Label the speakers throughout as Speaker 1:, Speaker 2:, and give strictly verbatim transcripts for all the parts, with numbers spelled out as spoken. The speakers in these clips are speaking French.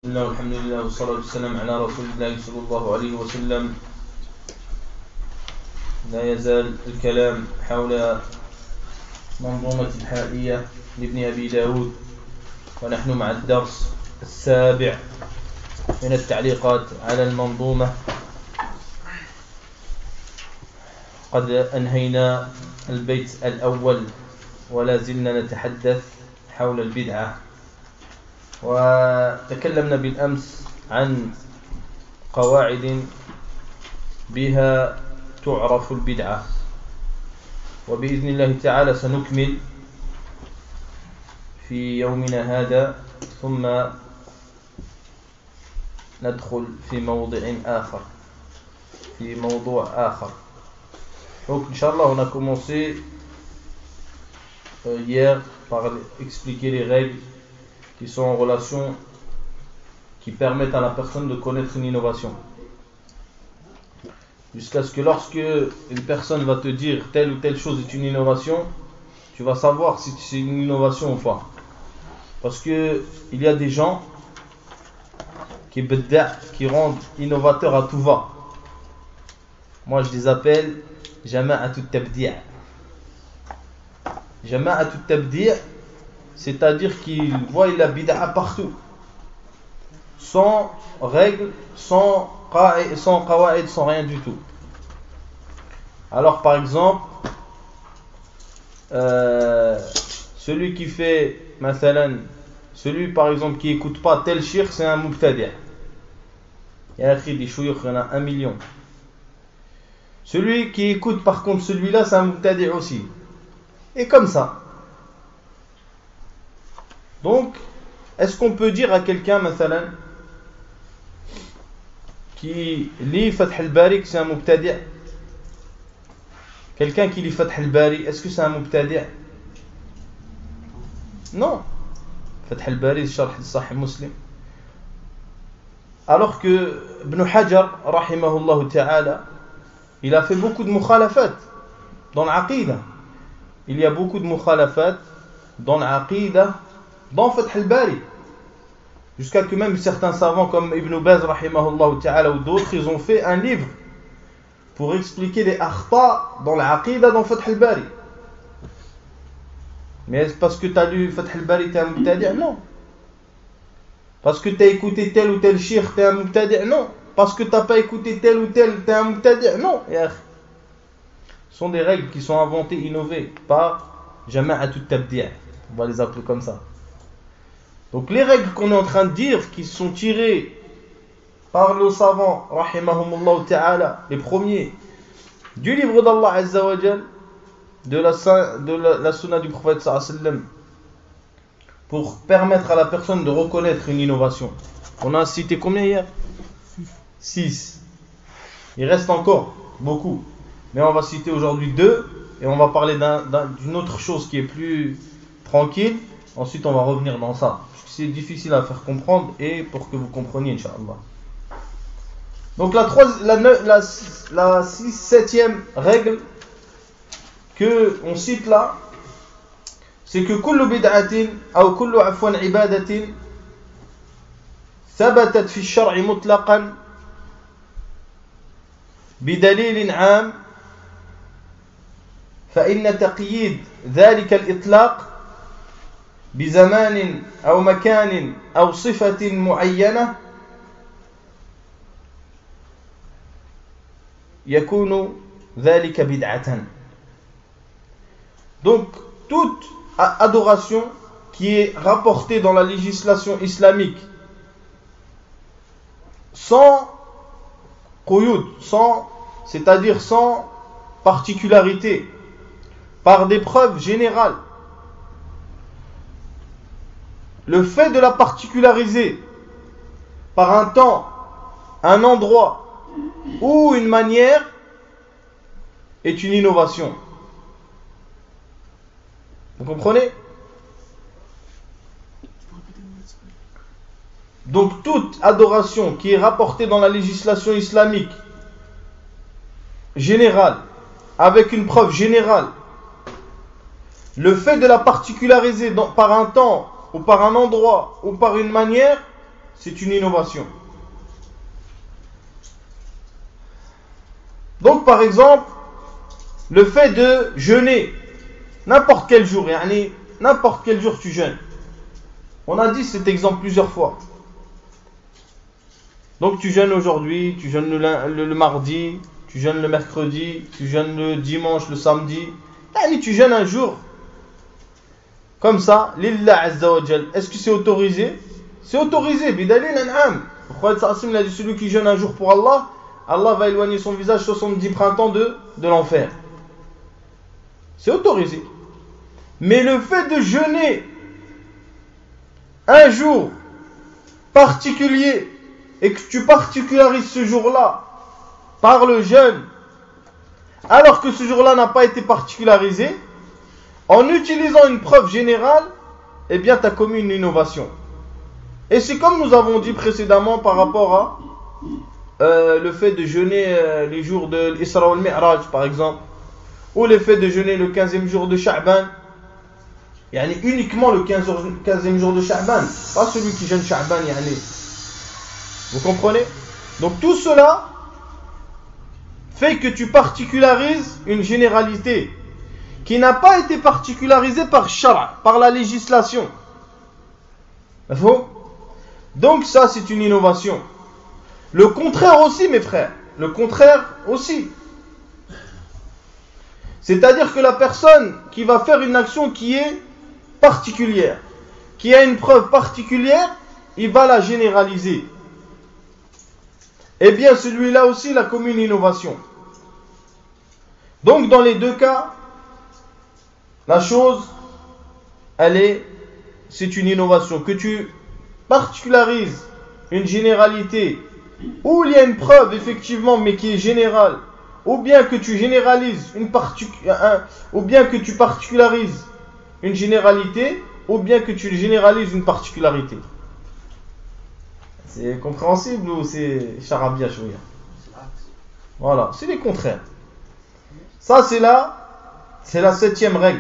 Speaker 1: بسم الله والحمد لله والصلاة والسلام على رسول الله صلى الله عليه وسلم. لا يزال الكلام حول منظومة الحائية لابن أبي داود، ونحن مع الدرس السابع من التعليقات على المنظومة. قد أنهينا البيت الأول ولا زلنا نتحدث حول البدعة، وتكلمنا بالأمس عن قواعد بها تعرف البدعة، وبإذن الله تعالى سنكمل في يومنا هذا ثم ندخل في موضع آخر في موضوع آخر. Donc Inch'Allah, on a commencé euh, hier par expliquer les règles qui sont en relation, qui permettent à la personne de connaître une innovation. Jusqu'à ce que lorsque une personne va te dire telle ou telle chose est une innovation, tu vas savoir si c'est une innovation ou pas. Parce que il y a des gens qui, qui rendent innovateurs à tout va. Moi je les appelle Jama'atut Tabdi'. Jama'atut Tabdi', c'est-à-dire qu'ils voient la bid'a partout, sans règles, sans qa'id, sans qawa'id, sans rien du tout. Alors par exemple, euh, celui qui fait, mathalan, celui par exemple qui écoute pas tel shirk, c'est un mubtadi'. Il y a des chouyukh, il y en a un million. Celui qui écoute par contre celui-là, c'est un mubtadi' aussi. Et comme ça. Donc, est-ce qu'on peut dire à quelqu'un, mathalan, qui lit Fath al-Bari que c'est un mubtadi'? Quelqu'un qui lit Fath al-Bari, est-ce que c'est un mubtadi'? Non. Fath al-Bari, Sharh al-Sahih Muslim. Alors que Ibn Hajar, rahimahullah ta'ala, il a fait beaucoup de mukhalafat dans l'aqida. Il y a beaucoup de mukhalafat dans l'aqida, dans Fath al-Bari, jusqu'à que même certains savants comme Ibn Baz rahimahullah ta'ala ou d'autres, ils ont fait un livre pour expliquer les akhta dans l'aqida dans Fath al-Bari. Mais est-ce parce que tu as lu Fath al-Bari t'es un mubtadi'? Non. Parce que tu as écouté tel ou tel shirk t'es un mubtadi'? Non. Parce que tu n'as pas écouté tel ou tel t'es un mubtadi'? Non. Ce sont des règles qui sont inventées, innovées par Jama'atut Tabdi'. On va les appeler comme ça. Donc les règles qu'on est en train de dire, qui sont tirées par le savant, rahimahumullah ta'ala, les premiers, du livre d'Allah Azza wa Jal, de la, de la, la sunna du prophète sallallahu alayhi wa sallam, pour permettre à la personne de reconnaître une innovation. On a cité combien hier? Six. Il reste encore beaucoup. Mais on va citer aujourd'hui deux, et on va parler d'un, d'un, d'une autre chose qui est plus tranquille. Ensuite on va revenir dans ça. C'est difficile à faire comprendre et pour que vous compreniez, Inch'Allah. Donc la, la, la, la six, septième règle que on cite là, c'est que kullu bid'atin ou kullu afwan ibadatin thabatat fi ash-shar'i mutlaqan bidalil 'am fa inna taqyid dhalika al-itlaq بزمان أو مكان أو صفة معينة يكون ذلك بدعة. Donc toute adoration qui est rapportée dans la législation islamique sans quyud, sans, c'est-à-dire sans particularité, par des preuves générales, le fait de la particulariser par un temps, un endroit ou une manière est une innovation. Vous comprenez? Donc toute adoration qui est rapportée dans la législation islamique générale, avec une preuve générale, le fait de la particulariser dans, par un temps ou par un endroit ou par une manière c'est une innovation. Donc par exemple, le fait de jeûner n'importe quel jour, yani, n'importe quel jour tu jeûnes. On a dit cet exemple plusieurs fois. Donc tu jeûnes aujourd'hui, tu jeûnes le, le, le mardi, tu jeûnes le mercredi, tu jeûnes le dimanche, le samedi. Yani, tu jeûnes un jour. Comme ça, lillah azza wa jal. Est-ce que c'est autorisé? C'est autorisé, bidalil an'am. Le prophète sallallahu a dit celui qui jeûne un jour pour Allah, Allah va éloigner son visage soixante-dix printemps de, de l'enfer. C'est autorisé. Mais le fait de jeûner un jour particulier et que tu particularises ce jour-là par le jeûne, alors que ce jour-là n'a pas été particularisé, en utilisant une preuve générale, eh bien tu as commis une innovation. Et c'est comme nous avons dit précédemment par rapport à euh, le fait de jeûner euh, les jours de l'Isra wal Mi'raj par exemple, ou le fait de jeûner le quinzième jour de Sha'ban, yani uniquement le quinzième jour de Sha'ban, pas celui qui jeûne Sha'ban, yani. Vous comprenez? Donc tout cela fait que tu particularises une généralité qui n'a pas été particularisée par shara, par la législation. Donc ça c'est une innovation. Le contraire aussi mes frères, le contraire aussi. C'est-à-dire que la personne qui va faire une action qui est particulière, qui a une preuve particulière, il va la généraliser. Eh bien celui-là aussi il a commis une innovation. Donc dans les deux cas, la chose, elle est, c'est une innovation. Que tu particularises une généralité où il y a une preuve effectivement mais qui est générale, ou bien que tu généralises une partic- un, ou bien que tu particularises une généralité, ou bien que tu généralises une particularité. C'est compréhensible ou c'est charabia chouïa? Voilà, c'est les contraires. Ça c'est la, c'est la septième règle.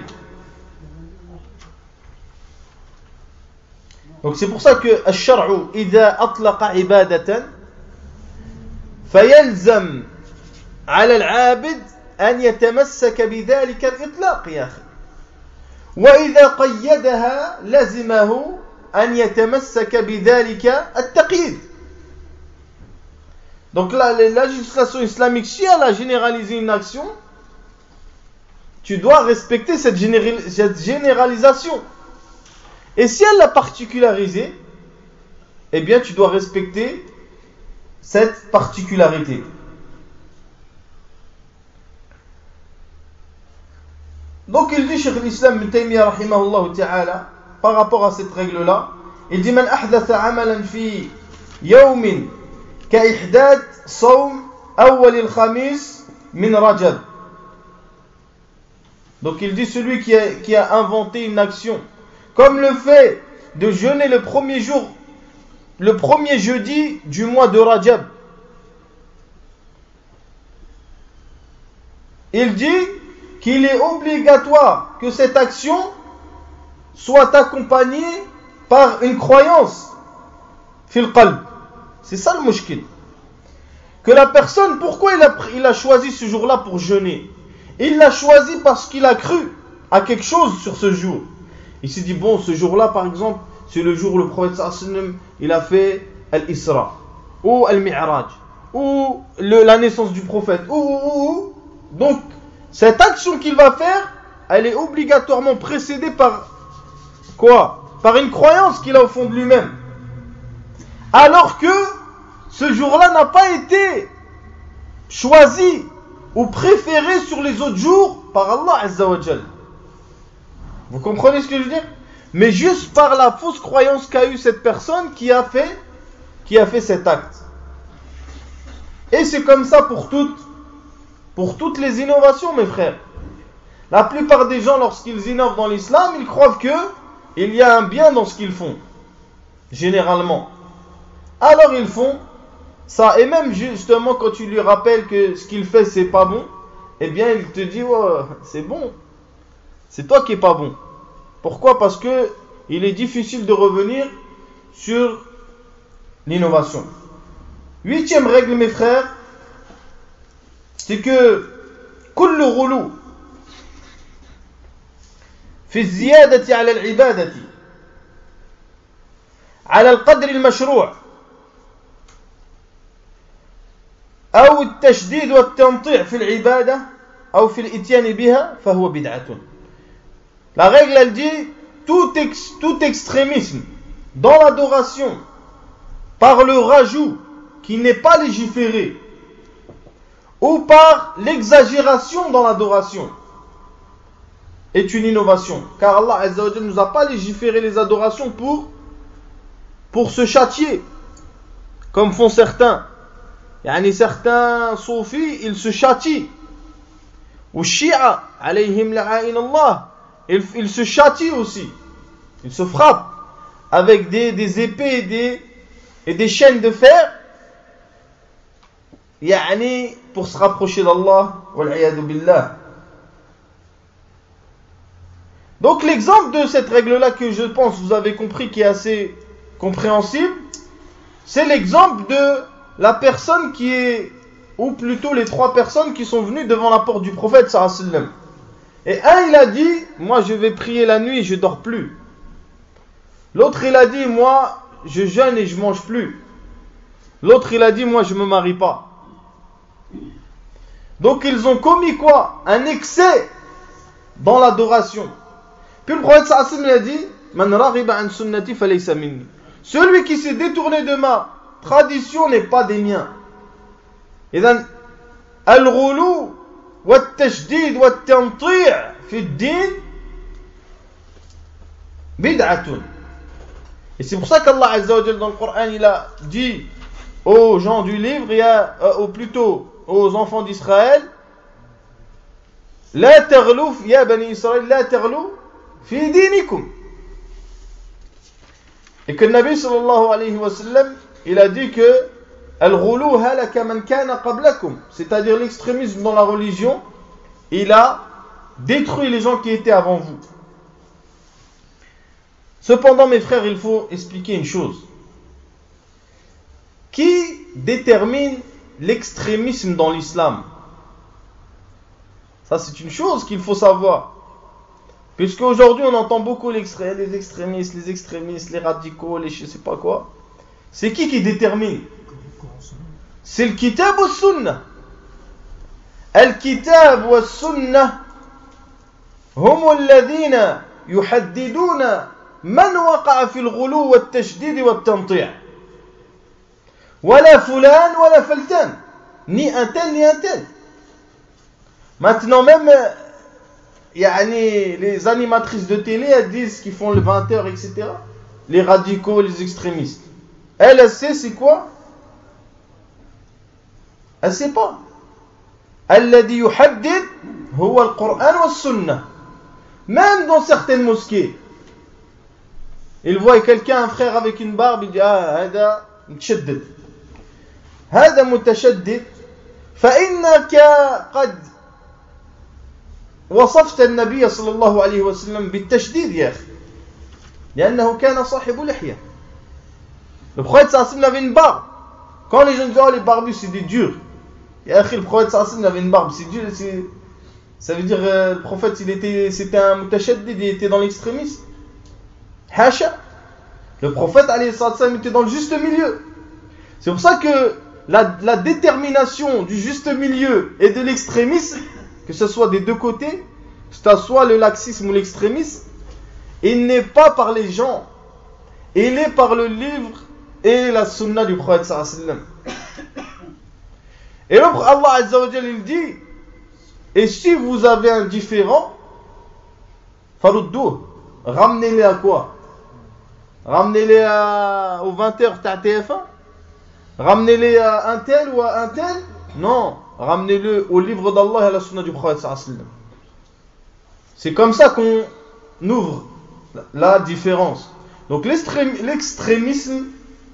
Speaker 1: Donc c'est pour ça que الشرع إذا أطلق عبادة فيلزم على العابد أن يتمسك بذلك الإطلاق يا أخي. وإذا قيدها لزمه أن يتمسك بذلك التقييد. Donc la, la législation islamique, si elle a généralisé une action, tu dois respecter cette, général, cette généralisation. Et si elle l'a particularisée, eh bien tu dois respecter cette particularité. Donc il dit Cheikh l'Islam Ibn Taymiyyah rahimahullah ta'ala par rapport à cette règle-là, il dit Man ahdatha amalan fi yawmin ka ihdath sawm awwal al-khamis min Rajab. Donc il dit celui qui a, qui a inventé une action comme le fait de jeûner le premier jour, le premier jeudi du mois de Rajab. Il dit qu'il est obligatoire que cette action soit accompagnée par une croyance fil qalb. C'est ça le mushkil. Que la personne, pourquoi il a, il a choisi ce jour-là pour jeûner? Il l'a choisi parce qu'il a cru à quelque chose sur ce jour. Il s'est dit, bon, ce jour-là, par exemple, c'est le jour où le prophète sallallahu alayhi wa sallam, il a fait Al-Isra, ou Al-Mi'raj, ou le, la naissance du prophète, ou, ou, ou. Donc, cette action qu'il va faire, elle est obligatoirement précédée par quoi? Par une croyance qu'il a au fond de lui-même. Alors que ce jour-là n'a pas été choisi ou préféré sur les autres jours par Allah Azza wa Jal. Vous comprenez ce que je veux dire? Mais juste par la fausse croyance qu'a eu cette personne qui a fait, qui a fait cet acte. Et c'est comme ça pour toutes, pour toutes les innovations, mes frères. La plupart des gens, lorsqu'ils innovent dans l'islam, ils croient que il y a un bien dans ce qu'ils font, généralement. Alors ils font ça, et même justement quand tu lui rappelles que ce qu'il fait c'est pas bon, eh bien il te dit oh, c'est bon. C'est toi qui es pas bon. Pourquoi? Parce que il est difficile de revenir sur l'innovation. Huitième règle, mes frères, c'est que كل غلو في الزيادة على العبادة على القدر المشروع أو التشديد والتنطيع في العبادة أو في الإتيان بها فهو بدعة. La règle elle dit tout, ex, tout extrémisme dans l'adoration par le rajout qui n'est pas légiféré ou par l'exagération dans l'adoration est une innovation. Car Allah Azza wa Jalla ne nous a pas légiféré les adorations pour, pour se châtier, comme font certains. Yani certains soufis, ils se châtient. Ou Shia, alayhim la'ain Allah, ils, ils se châtient aussi. Ils se frappent avec des, des épées et des, et des chaînes de fer. Yani pour se rapprocher d'Allah, wal'iyadu billah. Donc l'exemple de cette règle-là que je pense vous avez compris qui est assez compréhensible, c'est l'exemple de la personne qui est, ou plutôt les trois personnes qui sont venues devant la porte du prophète sallallahu alayhi wa sallam. Et un il a dit, moi je vais prier la nuit et je dors plus. L'autre il a dit, moi je jeûne et je mange plus. L'autre il a dit, moi je me marie pas. Donc ils ont commis quoi? Un excès dans l'adoration. Puis le prophète sallallahu alayhi wa sallam a dit, Man raghiba an sunnati falaysa minni. Celui qui s'est détourné de ma tradition n'est pas des miens. إذن الغلو والتشديد والتنطيع في الدين بدعة. Et c'est pour ça qu'Allah Azza wa Jalla dans le Coran il a dit aux gens du livre, il y a, euh, ou plutôt aux enfants d'Israël, لا تغلوا يا بني إسرائيل لا تغلوا في دينكم. Et que le Nabi sallallahu alayhi wa sallam il a dit que Al-Ghulu halaka man kana qablakum, c'est-à-dire l'extrémisme dans la religion, il a détruit les gens qui étaient avant vous. Cependant, mes frères, il faut expliquer une chose. Qui détermine l'extrémisme dans l'islam? Ça, c'est une chose qu'il faut savoir. Puisque aujourd'hui, on entend beaucoup l'extré- les extrémistes, les extrémistes, les radicaux, les je sais pas quoi. C'est qui qui détermine? C'est le kitab ou sunnah. الكتاب والسنة هم الذين يحددون من وقع في الغلو والتشديد والتنطيع. ولا فلان ولا فلتان. Ni un tel ni un tel. Maintenant même, يعني, les animatrices de télé, elles disent qu'ils font le vingt heures, et cetera. Les radicaux, les extrémistes. Elle, elle sait c'est quoi? Elle sait pas. الذي يحدد هو القرآن والسنة. Même dans certaines mosquées, il voit quelqu'un, un frère avec une barbe, il dit ah, هذا متشدد. هذا متشدد. فإنك قد وصفت النبي صلى الله عليه وسلم بالتشديد يا أخي. لأنه كان صاحب لحية. Le prophète sallallahu alayhi wa sallam avait une barbe. Quand les gens disent oh les barbus c'est des durs. Et après le prophète sallallahu alayhi wa sallam avait une barbe, c'est dur, c'est... ça veut dire euh, le prophète il était, c'était un mutashaddid, il était dans l'extrémisme. Hasha. Le prophète alayhi wa sallam était dans le juste milieu. C'est pour ça que la, la détermination du juste milieu et de l'extrémisme, que ce soit des deux côtés, que ce soit le laxisme ou l'extrémisme, il n'est pas par les gens, il est par le livre et la sunna du prophète sallallahu alayhi wa sallam. Et l'autre, Allah Azza wa Jalla il dit, et si vous avez un différent, faruddouh, ramenez-les à quoi? Ramenez-les à, aux vingt heures de T F un? Ramenez-les à un tel ou à un tel? Non, ramenez-le au livre d'Allah et à la sunna du prophète sallallahu alayhi wa sallam. C'est comme ça qu'on ouvre la différence. Donc l'extrémisme,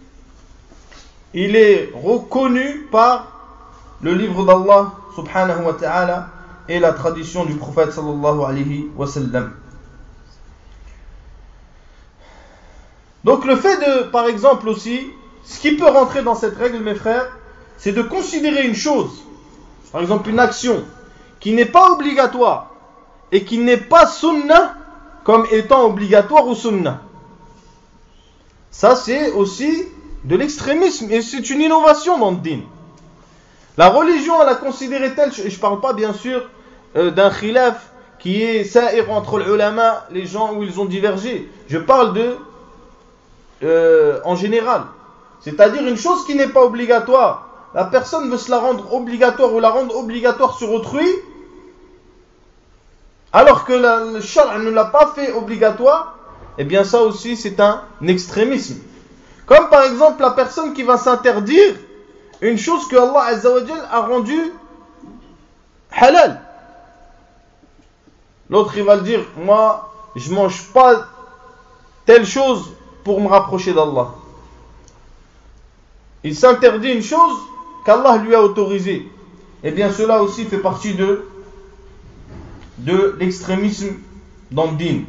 Speaker 1: il est reconnu par le livre d'Allah subhanahu wa ta'ala et la tradition du prophète sallallahu alayhi wa sallam. Donc le fait de, par exemple aussi, ce qui peut rentrer dans cette règle, mes frères, c'est de considérer une chose, par exemple une action, qui n'est pas obligatoire et qui n'est pas sunnah, comme étant obligatoire ou sunnah. Ça, c'est aussi de l'extrémisme et c'est une innovation dans le din. La religion, elle a considéré telle, je ne parle pas bien sûr euh, d'un khilaf qui est sa'ir entre les ulama, les gens où ils ont divergé. Je parle de, euh, en général. C'est-à-dire une chose qui n'est pas obligatoire. La personne veut se la rendre obligatoire ou la rendre obligatoire sur autrui, alors que la, le shar' ne l'a pas fait obligatoire, eh bien ça aussi c'est un extrémisme. Comme par exemple la personne qui va s'interdire une chose que Allah Azza wa Jal a rendue halal. L'autre il va le dire, moi je mange pas telle chose pour me rapprocher d'Allah. Il s'interdit une chose qu'Allah lui a autorisée. Eh bien cela aussi fait partie de, de l'extrémisme dans le din.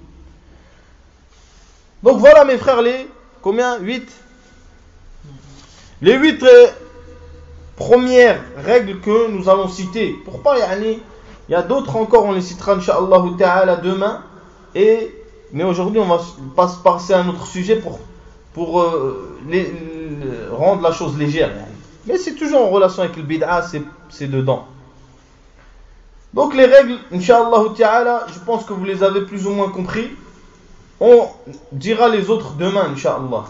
Speaker 1: Donc voilà mes frères les, combien? huit. Les huit euh, premières règles que nous allons citer. Pour pas y aller, il y a d'autres encore, on les citera Inch'Allah Ta'ala demain. Et, mais aujourd'hui on va passer à un autre sujet pour, pour euh, les, les, rendre la chose légère. Mais c'est toujours en relation avec le bid'a, c'est, c'est dedans. Donc les règles, Inch'Allah Ta'ala, je pense que vous les avez plus ou moins compris. On dira les autres demain, Inch'Allah.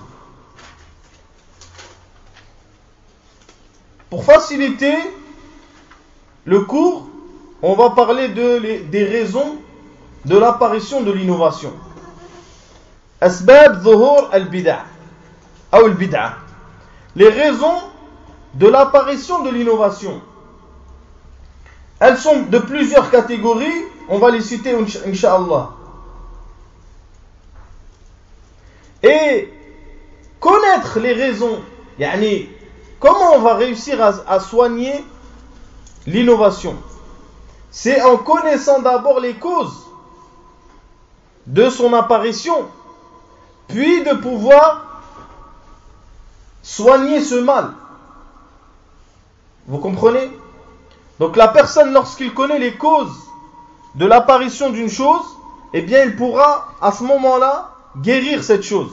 Speaker 1: Pour faciliter le cours, on va parler de, les, des raisons de l'apparition de l'innovation. Asbab dhuhur al-bid'a. Ou al-bid'a. Les raisons de l'apparition de l'innovation. Elles sont de plusieurs catégories, on va les citer, Inch'Allah. Et connaître les raisons, yani, comment on va réussir à, à soigner l'innovation? C'est en connaissant d'abord les causes de son apparition, puis de pouvoir soigner ce mal. Vous comprenez? Donc la personne, lorsqu'il connaît les causes de l'apparition d'une chose, eh bien il pourra à ce moment-là guérir cette chose.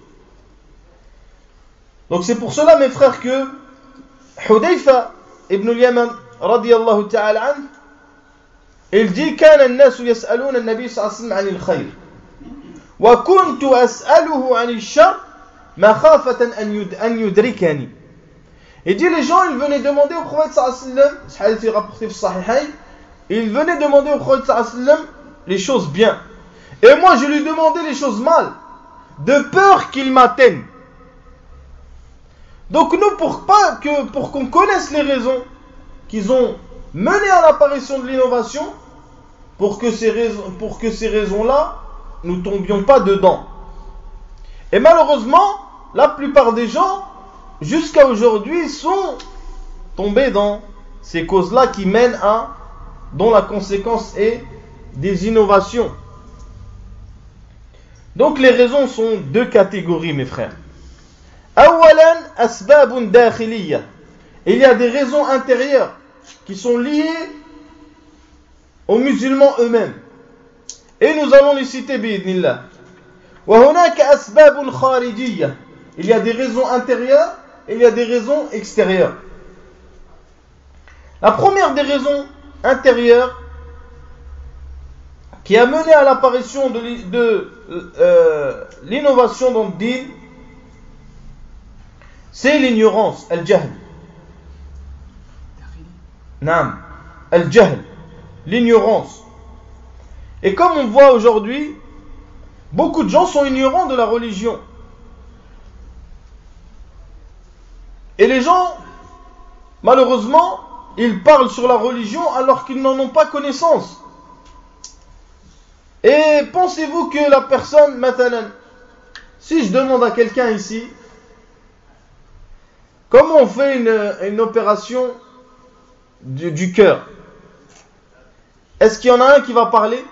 Speaker 1: Donc c'est pour cela mes frères que Hudayfa ibn al-Yaman radiyallahu ta'ala an, il dit كان الناس يسألون النبي صلى الله عليه وسلم عن الخير وكنت أسأله عن الشر مخافة أن يدركني. Il dit les gens ils venaient demander au prophète sallallahu alayhi wa sallam, ce hadith est rapporté في الصحيحين, ils venaient demander au prophète sallallahu alayhi wa sallam les choses bien. Et moi je lui demandais les choses mal, de peur qu'il m'atteigne. Donc nous, pour, pas que, pour qu'on connaisse les raisons qu'ils ont menées à l'apparition de l'innovation, pour que ces raisons, pour que ces raisons-là, nous ne tombions pas dedans. Et malheureusement, la plupart des gens, jusqu'à aujourd'hui, sont tombés dans ces causes-là qui mènent à, dont la conséquence est des innovations. Donc les raisons sont deux catégories, mes frères. Awalan asbabun dakhiliyya. Il y a des raisons intérieures qui sont liées aux musulmans eux-mêmes. Et nous allons les citer bi'idnillah. Wa hunaka asbabun kharijiyya. Il y a des raisons intérieures et il y a des raisons extérieures. La première des raisons intérieures qui a mené à l'apparition de, de euh, l'innovation dans le din, c'est l'ignorance, al-jahl. Naam, al-jahl, l'ignorance. Et comme on voit aujourd'hui, beaucoup de gens sont ignorants de la religion. Et les gens, malheureusement, ils parlent sur la religion alors qu'ils n'en ont pas connaissance. Et pensez-vous que la personne, mathalan, si je demande à quelqu'un ici, comment on fait une, une opération du, du cœur? Est-ce qu'il y en a un qui va parler?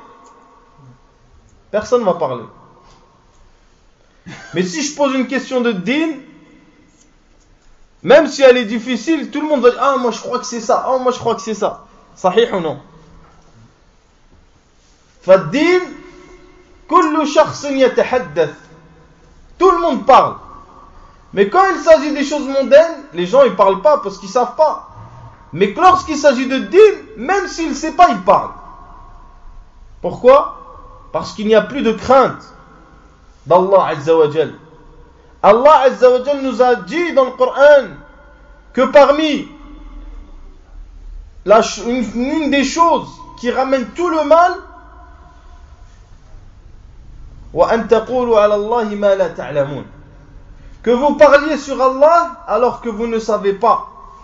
Speaker 1: Personne ne va parler. Mais si je pose une question de din, même si elle est difficile, tout le monde va dire ah moi je crois que c'est ça, ah moi je crois que c'est ça. Sahih ou non? فالدين كل شخص يتحدث. Tout le monde parle. Mais quand il s'agit des choses mondaines, les gens ils parlent pas parce qu'ils savent pas. Mais lorsqu'il s'agit de din, même s'il ne sait pas, il parle. Pourquoi? Parce qu'il n'y a plus de crainte d'Allah Azza wa Jal. Allah Azza wa Jal nous a dit dans le Coran que parmi la, une, une des choses qui ramène tout le mal, وَأَن تَقُولُوا عَلَى اللَّهِ مَا لَا تَعْلَمُونَ, que vous parliez sur Allah alors que vous ne savez pas.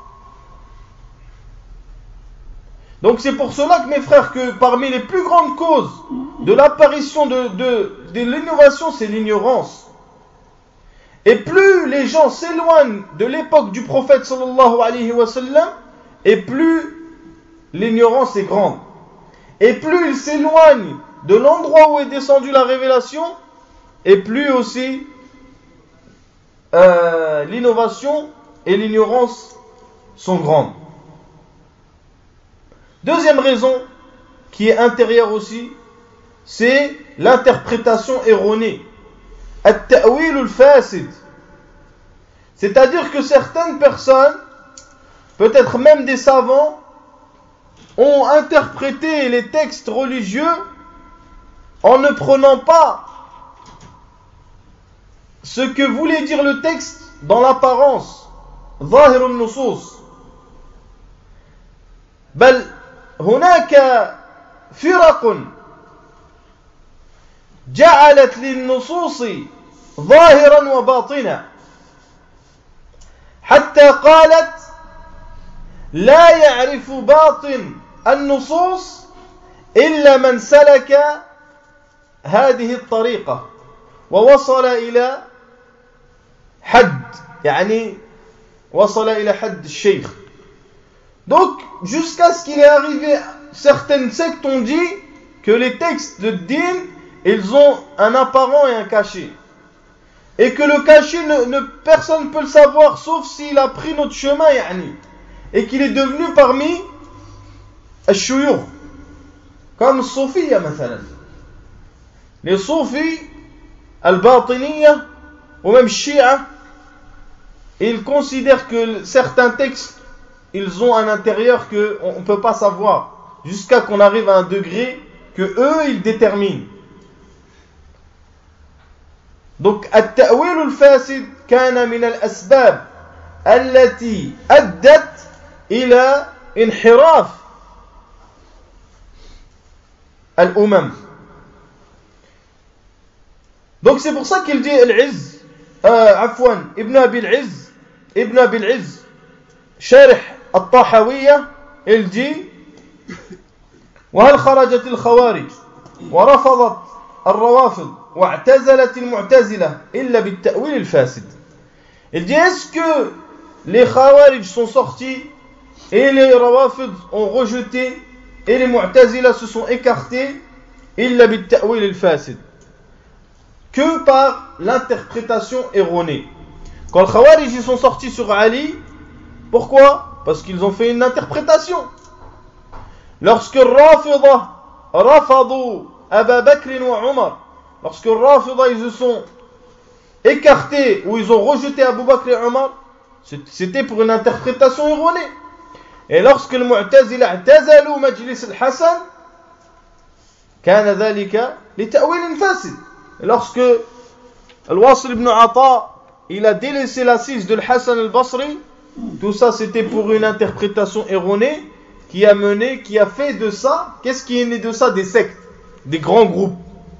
Speaker 1: Donc c'est pour cela que mes frères, que parmi les plus grandes causes de l'apparition de, de, de l'innovation, c'est l'ignorance. Et plus les gens s'éloignent de l'époque du prophète sallallahu alayhi wa sallam, et plus l'ignorance est grande. Et plus ils s'éloignent de l'endroit où est descendue la révélation, et plus aussi euh, l'innovation et l'ignorance sont grandes. Deuxième raison, qui est intérieure aussi, c'est l'interprétation erronée. At-ta'wil al-fasid. C'est-à-dire que certaines personnes, peut-être même des savants, ont interprété les textes religieux en ne prenant pas ce que voulait dire le texte dans l'apparence. ظاهر النصوص. بل هناك فرق جعلت للنصوص ظاهرا وباطنا حتى قالت لا يعرف باطن النصوص إلا من سلك هذه الطريقة ووصل إلى حد يعني وصل إلى حد الشيخ. Donc, jusqu'à ce qu'il est arrivé, certaines sectes ont dit que les textes de din, ils ont un apparent et un caché. Et que le caché, ne, ne, personne ne peut le savoir, sauf s'il a pris notre chemin, yani. Et qu'il est devenu parmi al-shuyukh, comme Soufiyya, مثلا. Les Soufis, al-Batiniyya, ou même Shia, ils considèrent que certains textes, ils ont un intérieur qu'on ne peut pas savoir, jusqu'à qu'on arrive à un degré que eux, ils déterminent. Donc, التأويل الفاسد كان من الأسباب التي أدت إلى انحراف الأمم. Donc, c'est pour ça qu'il dit Al-Izz, euh, عفوا, Ibn Abi al-Izz, Ibn Abi al-Izz, شارح الطحاوية, il dit وهل خرجت الخوارج ورفضت الروافض واعتزلت المعتزلة إلا بالتأويل الفاسد. Il dit est-ce que les khawarij sont sortis et les rawafid ont rejeté et les mu'tazila se sont écartés إلا بالتأويل الفاسد, que par l'interprétation erronée. Quand les khawarij ils sont sortis sur Ali, pourquoi? Parce qu'ils ont fait une interprétation. Lorsque Rafida rafadou Aba Bakr wa Umar, lorsque Rafida ils se sont écartés ou ils ont rejeté Abu Bakr et Umar, c'était pour une interprétation erronée. Et lorsque le Mu'tazila i'tazalu majlis al-Hasan, كان ذلك لتأويل فاسد. Et lorsque Al-Wasil ibn Ata il a délaissé l'assise de Al-Hasan al-Basri, tout ça c'était pour une interprétation erronée qui a mené, qui a fait de ça, qu'est-ce qui est né de ça? Des sectes, des grands groupes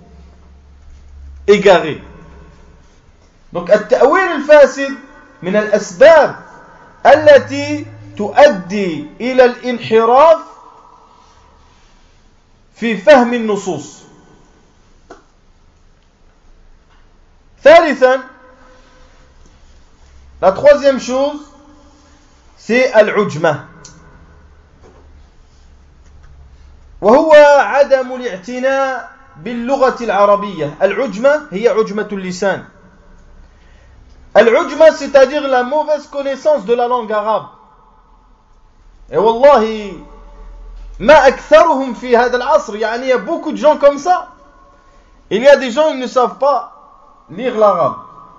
Speaker 1: égarés. Donc التأويل الفاسد من الأسباب التي تؤدي إلى الانحراف في فهم النصوص. ثالثا, la troisième chose, c'est al-ujma. وهو عدم الاعتناء باللغة العربية. العجمة هي عجمة اللسان. Al-ujma, c'est-à-dire la mauvaise connaissance de la langue arabe. Et wallahi, ma aktharuhum fi hada al-asr, yani il y a beaucoup de gens comme ça. Il y a des gens, ils ne savent pas lire l'arabe.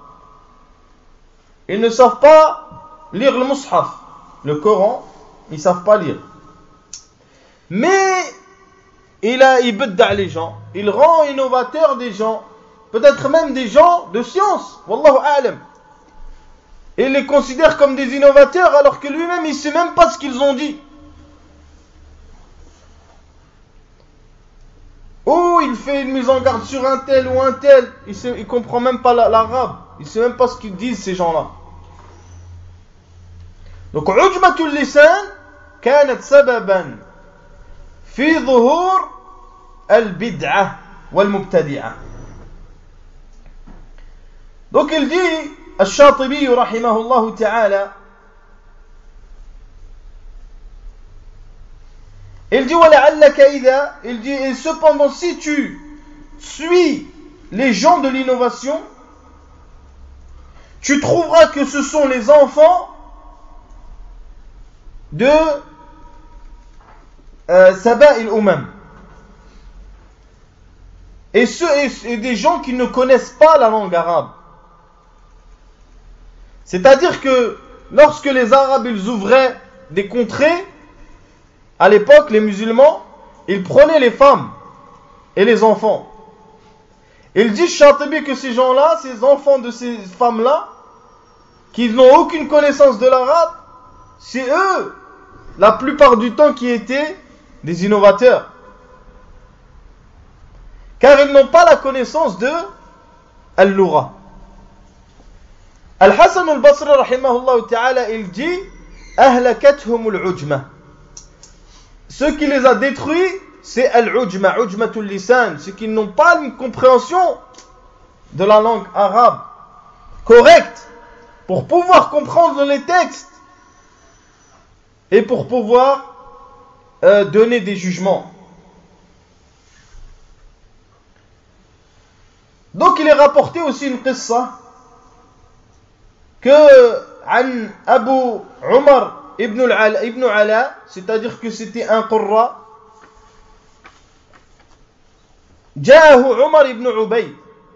Speaker 1: Ils ne savent pas lire le mushaf, le Coran, ils ne savent pas lire. Mais il a ibadda les gens, il rend innovateur des gens, peut-être même des gens de science, wallahu a'lam. Il les considère comme des innovateurs alors que lui-même il ne sait même pas ce qu'ils ont dit. Ou il fait une mise en garde sur un tel ou un tel, il ne comprend même pas l'arabe, il ne sait même pas ce qu'ils disent ces gens-là. Donc ujmatul lisan كانت سببا في ظهور البدعة والمبتدعة. Donc il dit الشاطبي رحمه الله تعالى, il dit ولعلك إذا, il dit et cependant si tu suis les gens de l'innovation, tu trouveras que ce sont les enfants de euh, Saba il-Umam. Et ceux et, et des gens qui ne connaissent pas la langue arabe. C'est-à-dire que lorsque les Arabes ils ouvraient des contrées, à l'époque les musulmans, ils prenaient les femmes et les enfants. Il dit Shatibi que ces gens-là, ces enfants de ces femmes-là, qui n'ont aucune connaissance de l'arabe, c'est eux, la plupart du temps, qui étaient des innovateurs. Car ils n'ont pas la connaissance de Al-Lura. Al-Hassan al-Basri, rahimahullah ta'ala, il dit Ahlakathum al-Ujma. Ce qui les a détruits, c'est Al-Ujma, Ujmatul Lisan, ceux qui n'ont pas une compréhension de la langue arabe correcte pour pouvoir comprendre les textes et pour pouvoir euh, donner des jugements. Donc il est rapporté aussi une qissa que an Abu Umar ibn al-Ala, ibn Ala, c'est-à-dire que c'était un qurra, جاءه عمر ibn Ubayd,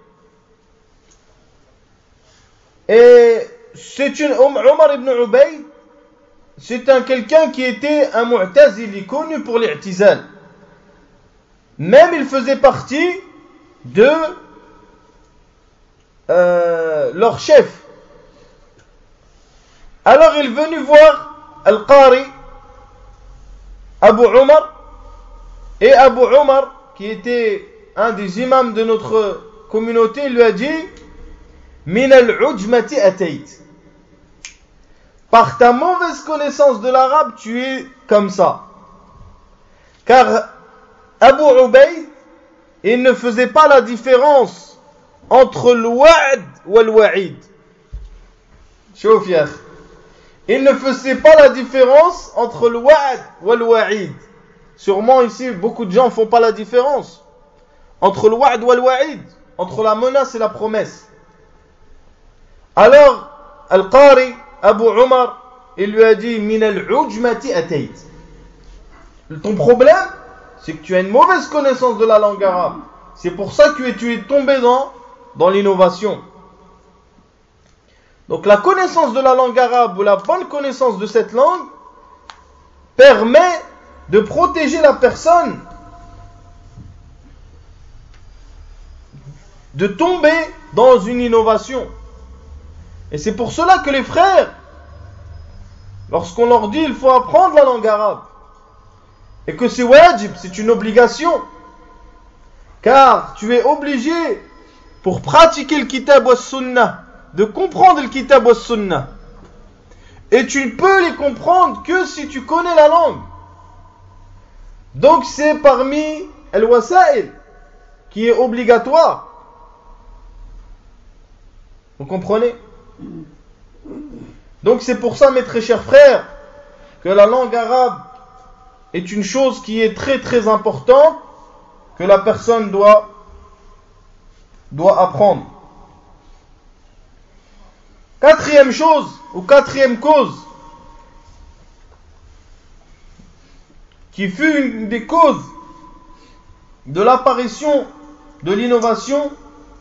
Speaker 1: et c'est une Umar ibn Ubayd, c'est un quelqu'un qui était un mu'tazili connu pour l'i'tizal. Même il faisait partie de euh, leur chef. Alors il est venu voir Al-Qari, Abu Umar, et Abu Umar, qui était un des imams de notre communauté, lui a dit Min al-ujmati atayt. Par ta mauvaise connaissance de l'arabe, tu es comme ça. Car Abu Ubayd, il ne faisait pas la différence entre le wa'd ou le wa'id. Chouf ya. Il ne faisait pas la différence entre le wa'd ou le wa'id. Sûrement ici, beaucoup de gens ne font pas la différence entre le wa'd ou le wa'id, entre la menace et la promesse. Alors, Al-Qari, Abu Umar, il lui a dit Min al-ujmati atayt. Ton problème, c'est que tu as une mauvaise connaissance de la langue arabe. C'est pour ça que tu es tombé dans, dans l'innovation. Donc la connaissance de la langue arabe ou la bonne connaissance de cette langue permet de protéger la personne de tomber dans une innovation. Et c'est pour cela que les frères, lorsqu'on leur dit il faut apprendre la langue arabe, et que c'est wajib, c'est une obligation, car tu es obligé pour pratiquer le kitab wa sunnah, de comprendre le kitab wa sunnah, et tu ne peux les comprendre que si tu connais la langue. Donc c'est parmi al-wasa'il qui est obligatoire. Vous comprenez? Donc c'est pour ça, mes très chers frères, que la langue arabe est une chose qui est très très importante, que la personne doit, doit apprendre. Quatrième chose, ou quatrième cause, qui fut une des causes de l'apparition de l'innovation,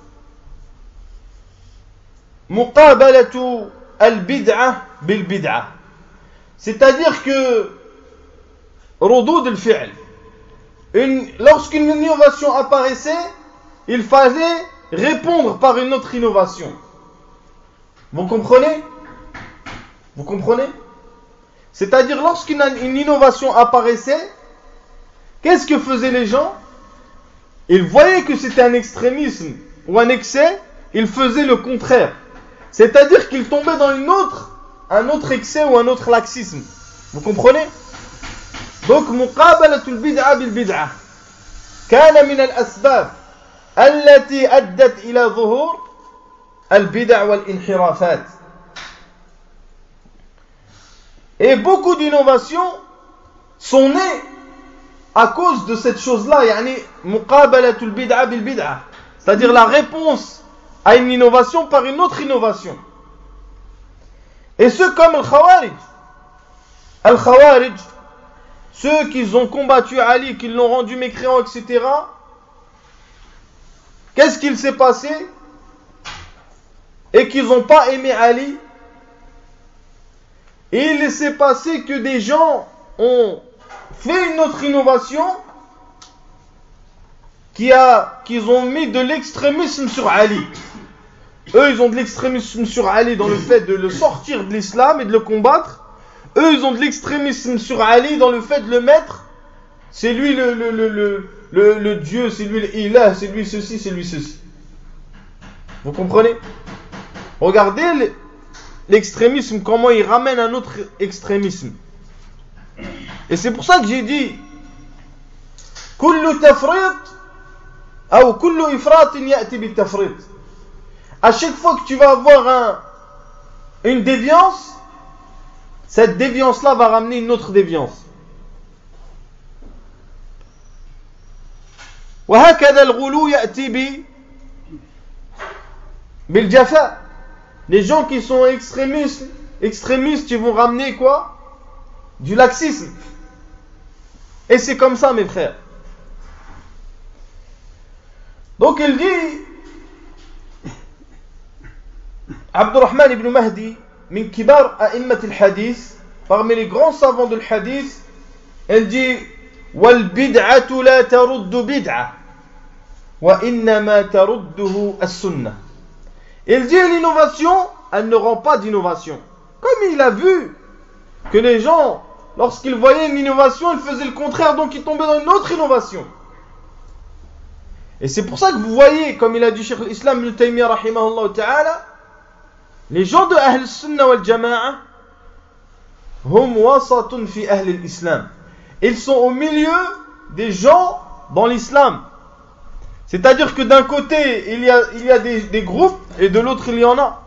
Speaker 1: muqabalatu al-bid'ah bil-bid'ah. C'est-à-dire que rudud al-fi'l, une, lorsqu'une innovation apparaissait, il fallait répondre par une autre innovation. Vous comprenez? Vous comprenez? C'est-à-dire lorsqu'une une innovation apparaissait, qu'est-ce que faisaient les gens? Ils voyaient que c'était un extrémisme ou un excès, ils faisaient le contraire. C'est-à-dire qu'ils tombaient dans une autre, un autre excès ou un autre laxisme. Vous comprenez? Donc, muqabalatul bid'a bil bid'a kana min al-asbab allati addat ila zuhur al-bid'a wal inhirafat. Et beaucoup d'innovations sont nées à cause de cette chose-là, yani muqabalatul bid'a bil bid'a, c'est-à-dire la réponse à une innovation par une autre innovation. Et ceux comme Al-Khawarij, Al-Khawarij, ceux qui ont combattu Ali, qui l'ont rendu mécréant, et cetera, qu'est-ce qu'il s'est passé? Et qu'ils n'ont pas aimé Ali. Et il s'est passé que des gens ont fait une autre innovation qui a, qu'ils ont mis de l'extrémisme sur Ali. Eux, ils ont de l'extrémisme sur Ali dans le fait de le sortir de l'islam et de le combattre. Eux, ils ont de l'extrémisme sur Ali dans le fait de le mettre. C'est lui le, le, le, le, le, le Dieu, c'est lui l'ilah, c'est lui ceci, c'est lui ceci. Vous comprenez? Regardez l'extrémisme, comment il ramène un autre extrémisme. Et c'est pour ça que j'ai dit kullu tafrit ou kullu ifrat ya'ti bit tafrit. À chaque fois que tu vas avoir un, une déviance, cette déviance-là va ramener une autre déviance. وهكذا الغلو يأتي بالجفاء. Les gens qui sont extrémistes, extrémistes, ils vont ramener quoi? Du laxisme. Et c'est comme ça, mes frères. Donc il dit, Abdurrahman ibn Mahdi, min kibar a'immat al-hadith, parmi les grands savants de l'hadith, il dit, wal bid'atu la taruddu bid'a, wa innama tarudduhu as-sunnah. Il dit l'innovation, elle ne rend pas d'innovation. Comme il a vu que les gens, lorsqu'ils voyaient une innovation, ils faisaient le contraire, donc ils tombaient dans une autre innovation. Et c'est pour ça que vous voyez, comme il a dit Cheikh l'Islam Ibn Taymiyyah rahimahullah ta'ala, les gens de Ahl Sunnah wal Jama'a, hum wasatun fi Ahl l'Islam. Ils sont au milieu des gens dans l'islam. C'est-à-dire que d'un côté, il y a, il y a des, des groupes, et de l'autre, il y en a.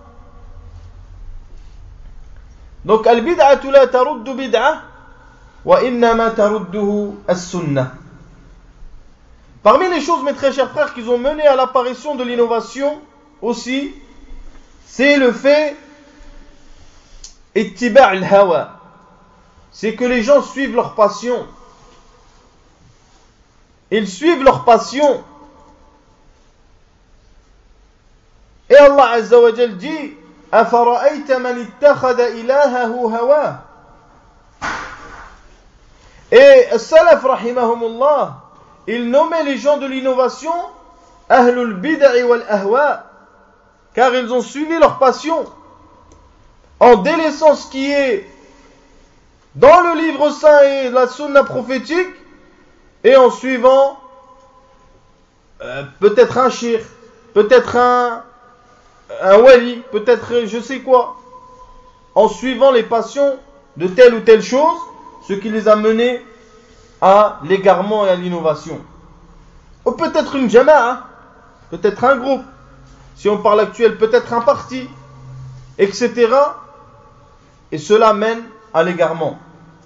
Speaker 1: Donc, al-bid'atu la taruddu bid'a, wa innama tarudduhu as-sunnah. Parmi les choses, mes très chers frères, qui ont mené à l'apparition de l'innovation aussi, c'est le fait ittiba' al-hawa. C'est que les gens suivent leur passion. Ils suivent leur passion. Et Allah Azza wa Jal dit Afara'ayta man ittakhadha ilahahu hawa. Et as-salaf rahimahumullah, ils nommaient les gens de l'innovation Ahlul bid'i wal ahwa, car ils ont suivi leur passion en délaissant ce qui est dans le livre saint et la sunna prophétique et en suivant euh, peut-être un shir, peut-être un un wali, peut-être je sais quoi, en suivant les passions de telle ou telle chose, ce qui les a menés à l'égarement et à l'innovation. Ou peut-être une jama'a, peut-être un groupe, si on parle actuel, peut-être un parti, et cetera. Et cela mène à l'égarement.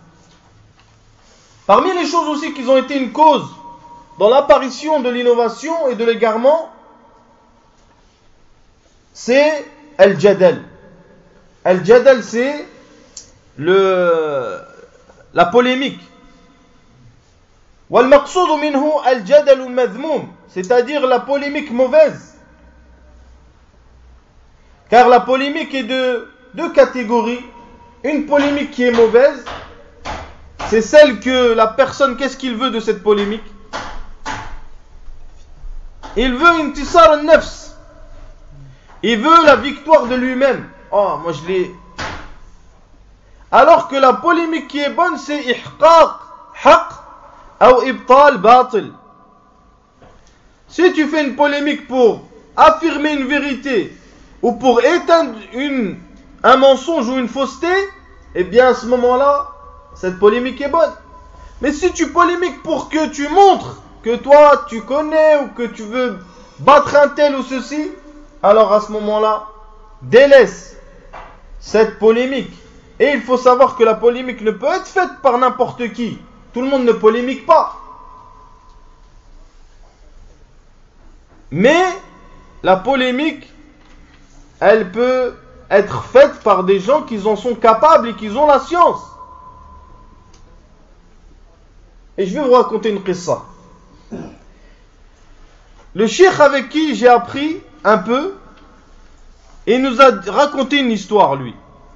Speaker 1: Parmi les choses aussi qui ont été une cause dans l'apparition de l'innovation et de l'égarement, c'est al-jadal. al-jadal c'est le, la polémique. Wal-maqsoud minhu al-jadal al-madhmoum, c'est-à-dire la polémique mauvaise. Car la polémique est de deux catégories. Une polémique qui est mauvaise, c'est celle que la personne, qu'est-ce qu'il veut de cette polémique? Il veut intisar al-nafs. Il veut la victoire de lui-même. Oh, moi je l'ai. Alors que la polémique qui est bonne, c'est ihqaq haq ou ibtal batil. Si tu fais une polémique pour affirmer une vérité ou pour éteindre une, un mensonge ou une fausseté, eh bien à ce moment-là, cette polémique est bonne. Mais si tu polémiques pour que tu montres que toi tu connais ou que tu veux battre un tel ou ceci, alors à ce moment-là, délaisse cette polémique. Et il faut savoir que la polémique ne peut être faite par n'importe qui. Tout le monde ne polémique pas. Mais la polémique, elle peut être faite par des gens qui en sont capables et qui ont la science. Et je vais vous raconter une qissa. Le cheikh avec qui j'ai appris un peu, il nous a raconté une histoire, lui.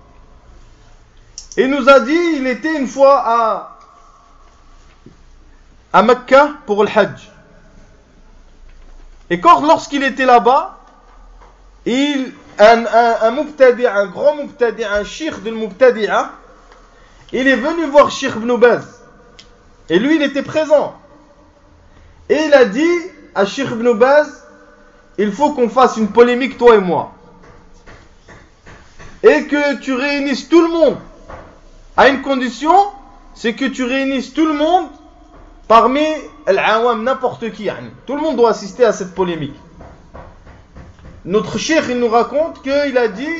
Speaker 1: Il nous a dit, il était une fois à, à Mecca pour le Hajj. Et quand, lorsqu'il était là-bas, il, un, un, un mubtadi', un grand mubtadi', un cheikh de mubtadi'a, il est venu voir Cheikh Ibn Baz. Et lui, il était présent. Et il a dit à Cheikh Ibn Baz, il faut qu'on fasse une polémique, toi et moi. Et que tu réunisses tout le monde. À une condition, c'est que tu réunisses tout le monde parmi al-awam, n'importe qui. Tout le monde doit assister à cette polémique. Notre cheikh, il nous raconte qu'il a dit,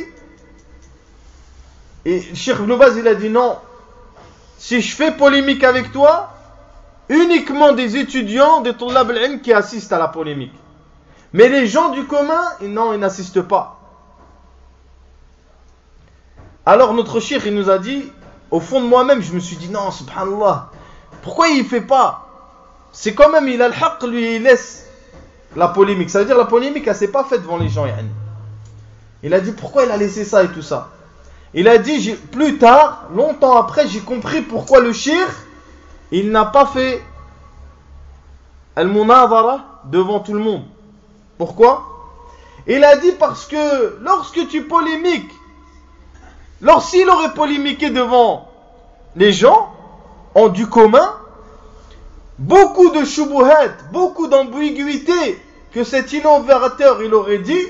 Speaker 1: et Cheikh Ibn Baz, il a dit non, si je fais polémique avec toi, uniquement des étudiants, des tulab al-ilm qui assistent à la polémique. Mais les gens du commun, non, ils n'assistent pas. Alors notre cheikh, il nous a dit, au fond de moi-même, je me suis dit, non, subhanallah, pourquoi il ne fait pas? C'est quand même, il a le haqq, lui, il laisse la polémique. Ça veut dire, la polémique, elle ne s'est pas faite devant les gens. Yani. Il a dit, pourquoi il a laissé ça et tout ça? Il a dit, j'ai, plus tard, longtemps après, j'ai compris pourquoi le cheikh, il n'a pas fait al-munadhara devant tout le monde. Pourquoi? Il a dit, parce que lorsque tu polémiques, lorsqu'il aurait polémiqué devant les gens, en du commun, beaucoup de shubuhat, beaucoup d'ambiguïtés que cet innovateur il aurait dit,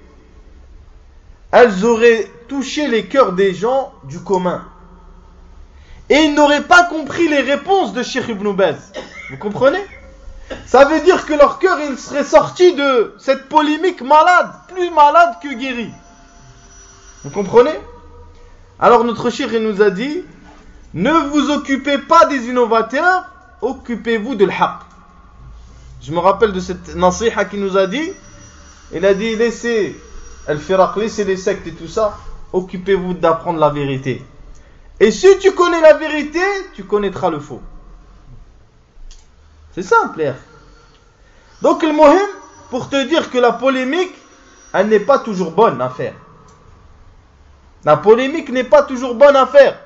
Speaker 1: elles auraient touché les cœurs des gens du commun. Et ils n'auraient pas compris les réponses de Cheikh Ibn Baz. Vous comprenez? Ça veut dire que leur cœur il serait sorti de cette polémique malade, plus malade que guéri. Vous comprenez? Alors notre cheikh il nous a dit, ne vous occupez pas des innovateurs, occupez-vous de l'haq. Je me rappelle de cette nasiha qu'il nous a dit, il a dit laissez al-firaq, laissez les sectes et tout ça, occupez-vous d'apprendre la vérité. Et si tu connais la vérité, tu connaîtras le faux. C'est simple, hein. Donc le mohim, pour te dire que la polémique, elle n'est pas toujours bonne à faire. La polémique n'est pas toujours bonne à faire.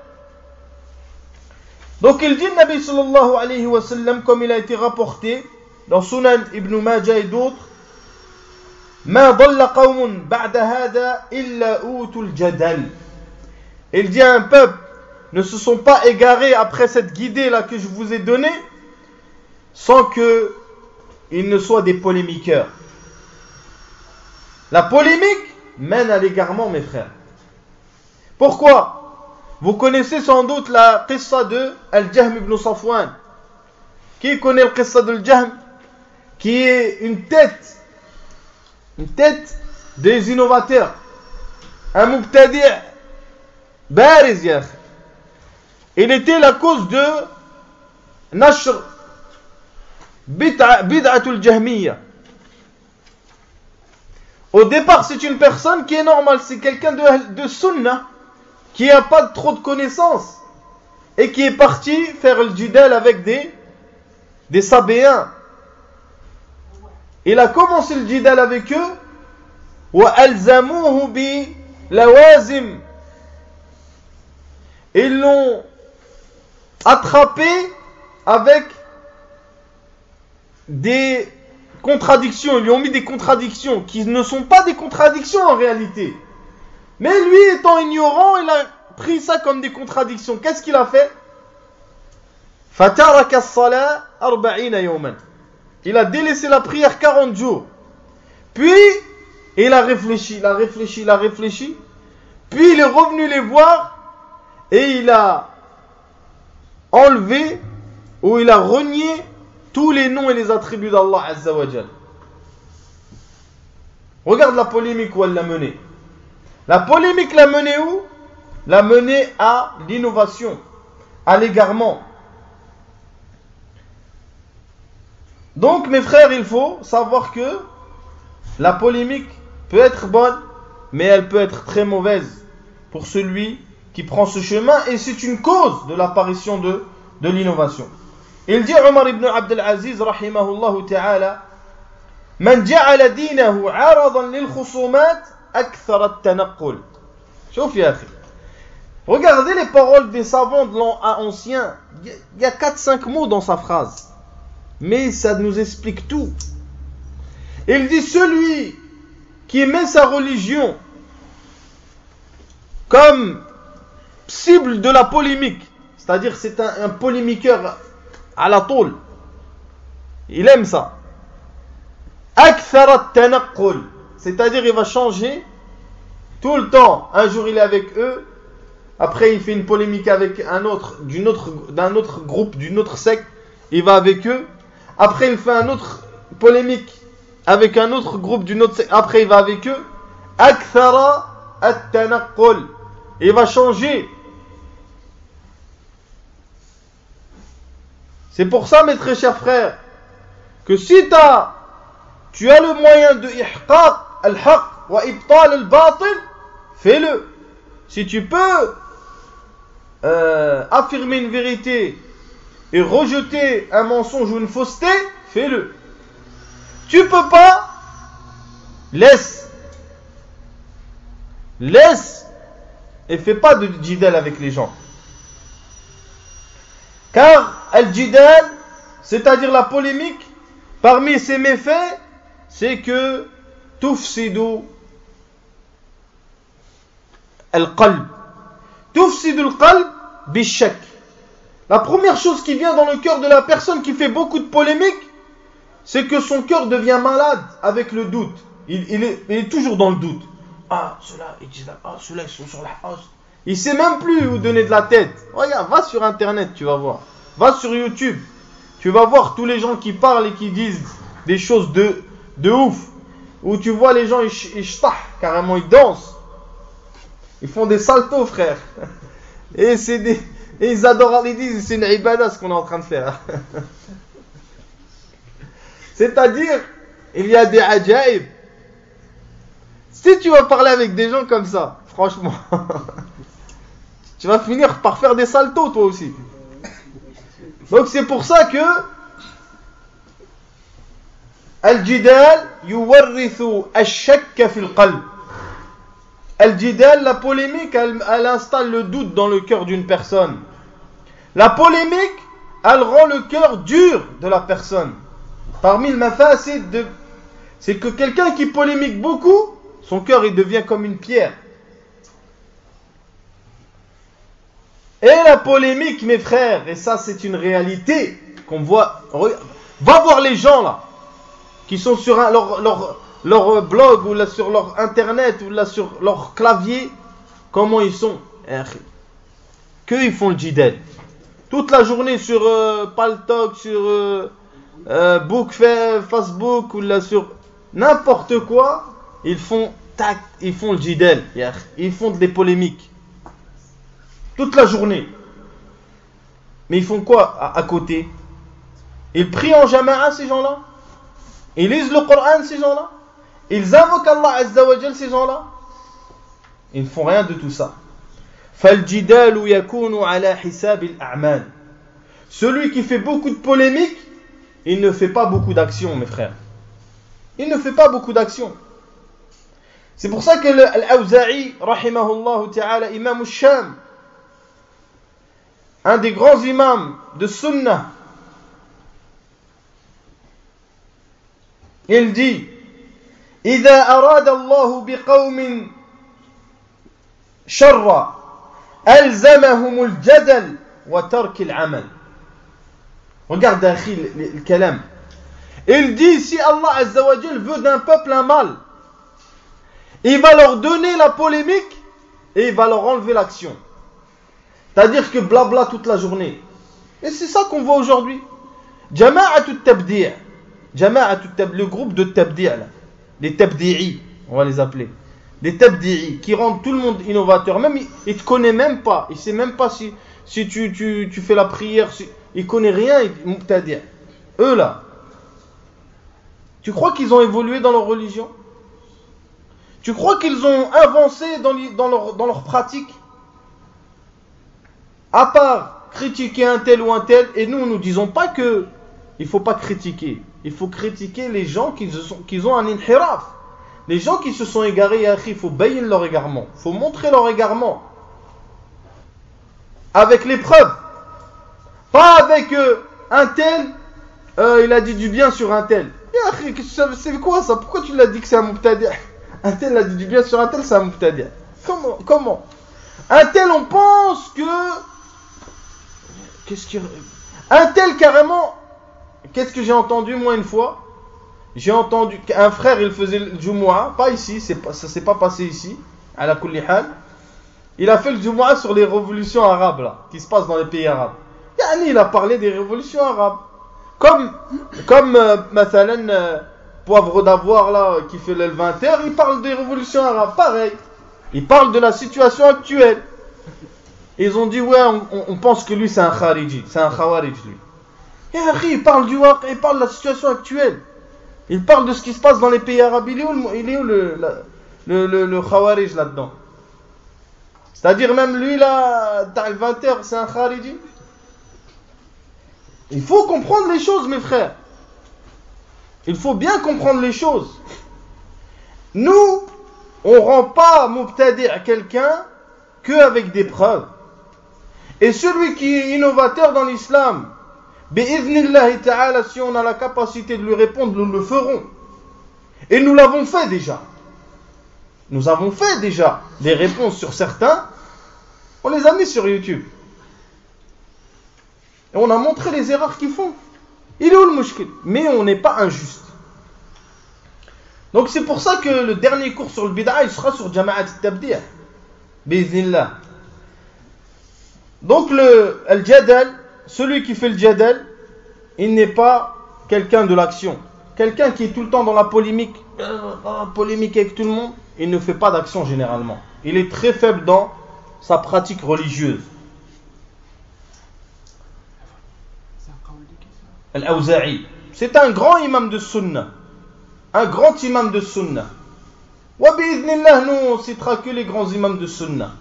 Speaker 1: Donc il dit, Nabi sallallahu alayhi wa sallam, comme il a été rapporté dans Sunan Ibn Majah et d'autres, Ma dalla qawmun ba'da hada illa utul jadal. Il dit à un peuple, ne se sont pas égarés après cette guidée là que je vous ai donnée, sans que ils ne soient des polémiqueurs. La polémique mène à l'égarement, mes frères. Pourquoi? Vous connaissez sans doute la qissa de Al-Jahm ibn Safwan. Qui connaît le qissa de Al-Jahm? Qui est une tête, une tête des innovateurs. Un mubtadi' bariz, ya. Il était la cause de Nashr Bid'atul Jahmiya. Au départ, c'est une personne qui est normale, c'est quelqu'un de, de sunnah, qui n'a pas trop de connaissances et qui est parti faire le jidal avec des, des sabéens. Il a commencé le jidal avec eux. وَأَلْزَمُوهُ بِلَوَازِمٍ. Ils l'ont attrapé avec des contradictions. Ils lui ont mis des contradictions qui ne sont pas des contradictions en réalité. Mais lui, étant ignorant, il a pris ça comme des contradictions. Qu'est-ce qu'il a fait? فَتَرَكَ الصَّلَاةَ أَرْبَعِينَ يَوْمًا. Il a délaissé la prière quarante jours. Puis, il a réfléchi, il a réfléchi, il a réfléchi. Puis, il est revenu les voir et il a enlevé ou il a renié tous les noms et les attributs d'Allah Azza wa Jal. Regarde la polémique où elle l'a menée. La polémique l'a menée où? L'a menée à l'innovation, à l'égarement. Donc mes frères, il faut savoir que la polémique peut être bonne, mais elle peut être très mauvaise pour celui qui prend ce chemin, et c'est une cause de l'apparition de, de l'innovation. Il dit Omar ibn Abdel Aziz rahimahullah ta'ala: Man ja'ala dinahu 'aradan lil khusumat akthara at-tanaqqul. Chouf ya akhi. Regardez les paroles des savants de l'an ancien. Il y a quatre cinq mots dans sa phrase, mais ça nous explique tout. Il dit: celui qui met sa religion comme cible de la polémique, c'est-à-dire c'est un, un polémiqueur à la tôle, il aime ça. Akthara at-tanaqqul, c'est-à-dire il va changer tout le temps. Un jour il est avec eux, après il fait une polémique avec un autre, d'une autre, d'un autre groupe, d'une autre secte, il va avec eux. Après il fait un autre polémique avec un autre groupe d'une autre secte, après il va avec eux. Akthara at-tanaqqul, il va changer. C'est pour ça, mes très chers frères, que si t'as, tu as le moyen de ihqaq al-haq wa ibtal al-batil, fais-le. Si tu peux euh, affirmer une vérité et rejeter un mensonge ou une fausseté, fais-le. Tu peux pas, laisse. Laisse et fais pas de jidal avec les gens. Car al-jidal, c'est-à-dire la polémique, parmi ses méfaits, c'est que tufsidu al-qalb. Tufsidu al-qalb bishak. La première chose qui vient dans le cœur de la personne qui fait beaucoup de polémiques, c'est que son cœur devient malade avec le doute. Il, il, est, il est toujours dans le doute. Ah, ceux-là, ils disent, ah, ceux-là, ils sont sur la hausse. Il ne sait même plus où donner de la tête. Regarde, va sur Internet, tu vas voir. Va sur YouTube. Tu vas voir tous les gens qui parlent et qui disent des choses de, de ouf. Où tu vois les gens, ils, ils shtah, carrément, ils dansent. Ils font des saltos, frère. Et, c'est des, et ils adorent, ils disent, c'est une ibada ce qu'on est en train de faire. C'est-à-dire, il y a des ajaïb. Si tu vas parler avec des gens comme ça, franchement, tu vas finir par faire des saltos toi aussi. Donc c'est pour ça que al-jidal yuwarrithu ash-shakka fil qalb. Al-jidal, la polémique, elle, elle installe le doute dans le cœur d'une personne. La polémique, elle rend le cœur dur de la personne. Parmi le mafasid de, c'est que quelqu'un qui polémique beaucoup, son cœur il devient comme une pierre. Et la polémique, mes frères, et ça c'est une réalité qu'on voit. Va voir les gens là, qui sont sur un, leur, leur, leur blog ou là sur leur internet ou là sur leur clavier, comment ils sont. Que ils font le jidal. Toute la journée sur euh, Paltalk, sur euh, euh, Book, Facebook ou là sur n'importe quoi, ils font tac, ils font le jidal, ils font des polémiques. Toute la journée. Mais ils font quoi à, à côté? Ils prient en jama'a, ces gens-là. Ils lisent le Coran, ces gens-là. Ils invoquent Allah Azza wa Jal, ces gens-là. Ils ne font rien de tout ça. فالجدال يكون على حساب الأعمال. Celui qui fait beaucoup de polémiques, il ne fait pas beaucoup d'actions, mes frères. Il ne fait pas beaucoup d'actions. C'est pour ça que l'Awza'i, rahimahullah ta'ala, imam al-Sham, un des grands imams de Sunnah, il dit إذا أراد الله بقوم شرا ألزمهم الجدل وترك العمل. Regarde akhi le, le kalam. Il dit si Allah Azza wa Jal veut d'un peuple un mal, il va leur donner la polémique et il va leur enlever l'action. C'est-à-dire que blabla toute la journée. Et c'est ça qu'on voit aujourd'hui. Jama'atut tabdi'. Jama'atut tabdi', le groupe de tabdi' là. Les tabdi'i, on va les appeler. Les tabdi'i qui rendent tout le monde innovateur. Même il ne te connaît même pas. Il ne sait même pas si, si tu, tu, tu fais la prière. Si, il ne connaît rien. Il, eux là. Tu crois qu'ils ont évolué dans leur religion? Tu crois qu'ils ont avancé dans, dans, leur, dans leur pratique? À part critiquer un tel ou un tel, et nous, nous ne disons pas que il ne faut pas critiquer. Il faut critiquer les gens qui, sont, qui ont un inhiraf. Les gens qui se sont égarés, il faut bailler leur égarement. Il faut montrer leur égarement. Avec les preuves. Pas avec euh, un tel, euh, il a dit du bien sur un tel. C'est quoi ça? Pourquoi tu l'as dit que c'est un mubtadi'? Un tel a dit du bien sur un tel, c'est un mubtadi'. Comment, comment? Un tel, on pense que... Qu'est-ce qu'il... Un tel, carrément... Qu'est-ce que j'ai entendu, moi, une fois? J'ai entendu qu'un frère, il faisait le Jumu'ah, pas ici, c'est pas, ça s'est pas passé ici, à la kulli hal. Il a fait le Jumu'ah sur les révolutions arabes, là, qui se passent dans les pays arabes. Yani, il a parlé des révolutions arabes. Comme, comme, euh, mathalan, euh, Poivre d'Avoir, là, qui fait l'Elvinter, il parle des révolutions arabes, pareil. Il parle de la situation actuelle. Ils ont dit, ouais, on, on pense que lui, c'est un khariji, c'est un khawarij, lui. Et après, il parle du waqt, il parle de la situation actuelle. Il parle de ce qui se passe dans les pays arabes. Il est où, il est où le, le, le, le khawarij là-dedans? C'est-à-dire même lui là, Ta'al-Vinter, c'est un khariji. Il faut comprendre les choses, mes frères. Il faut bien comprendre les choses. Nous, on ne rend pas mubtadi' à quelqu'un qu'avec des preuves. Et celui qui est innovateur dans l'islam, bi'idhnillahi ta'ala, si on a la capacité de lui répondre, nous le ferons. Et nous l'avons fait déjà. Nous avons fait déjà des réponses sur certains. On les a mis sur YouTube. Et on a montré les erreurs qu'ils font. Il est où le mushkil? Mais on n'est pas injuste. Donc c'est pour ça que le dernier cours sur le bid'a, il sera sur Jama'at al-Tabdi'. Bi'idhnillah. Donc le al-Jadal, celui qui fait le Jadal, il n'est pas quelqu'un de l'action. Quelqu'un qui est tout le temps dans la polémique, euh, polémique avec tout le monde, il ne fait pas d'action généralement. Il est très faible dans sa pratique religieuse. Al-Awza'i, c'est un grand imam de Sunnah. Un grand imam de Sunnah. Wa bi'idhnillah, nous on citera que les grands imams de Sunnah.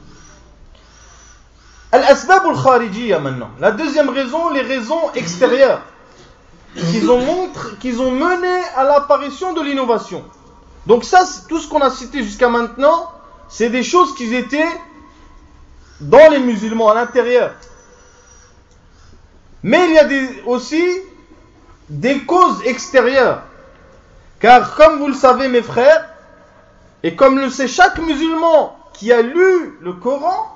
Speaker 1: Al-Asbab al-Kharijiyya maintenant. La deuxième raison, les raisons extérieures qu'ils ont, montré, qu'ils ont mené à l'apparition de l'innovation. Donc ça, tout ce qu'on a cité jusqu'à maintenant, c'est des choses qui étaient dans les musulmans, à l'intérieur. Mais il y a des, aussi des causes extérieures. Car comme vous le savez mes frères, et comme le sait chaque musulman qui a lu le Coran,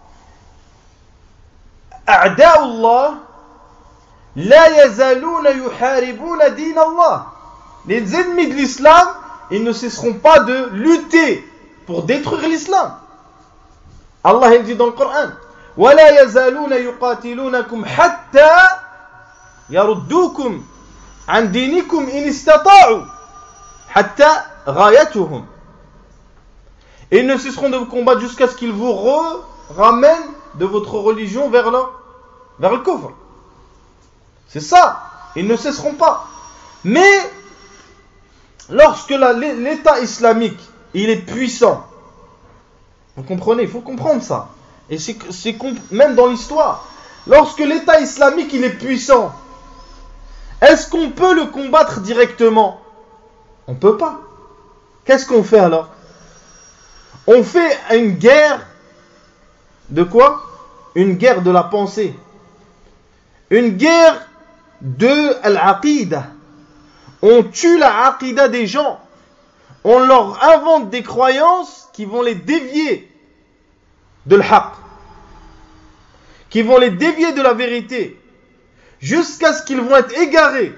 Speaker 1: A'da'ullah la yazaluna yuharibuna din Allah. Les ennemis de l'islam, ils ne cesseront pas de lutter pour détruire l'islam. Allah il dit dans le Coran, wa la yazaluna yuqatilunakum hatta yaruddukum an dinikum in istata'u hatta ghayatuhum. Et ils ne cesseront de vous combattre jusqu'à ce qu'ils vous ramènent de votre religion vers le, vers le kufr. C'est ça, ils ne cesseront pas. Mais lorsque la, l'État islamique il est puissant, vous comprenez, il faut comprendre ça. Et c'est, c'est même dans l'histoire. Lorsque l'État islamique il est puissant, est-ce qu'on peut le combattre directement? On ne peut pas. Qu'est-ce qu'on fait alors? On fait une guerre de quoi? Une guerre de la pensée. Une guerre de l'aqida. On tue la aqida des gens. On leur invente des croyances qui vont les dévier de l'haq, qui vont les dévier de la vérité, jusqu'à ce qu'ils vont être égarés.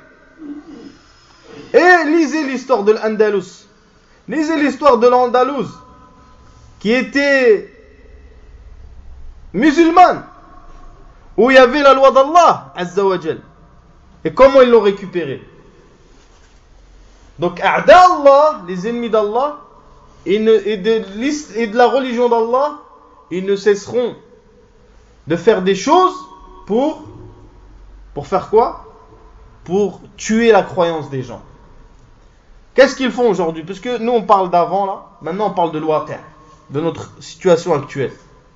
Speaker 1: Et lisez l'histoire de l'Andalus. Lisez l'histoire de l'Andalus, qui était musulmane, où il y avait la loi d'Allah, Azza wa Jal. Et comment ils l'ont récupérée? Donc, A'da Allah, les ennemis d'Allah, et, ne, et, de, et de la religion d'Allah, ils ne cesseront de faire des choses pour, pour faire quoi? Pour tuer la croyance des gens. Qu'est-ce qu'ils font aujourd'hui? Parce que nous on parle d'avant là, maintenant on parle de l'waqi', de notre situation actuelle.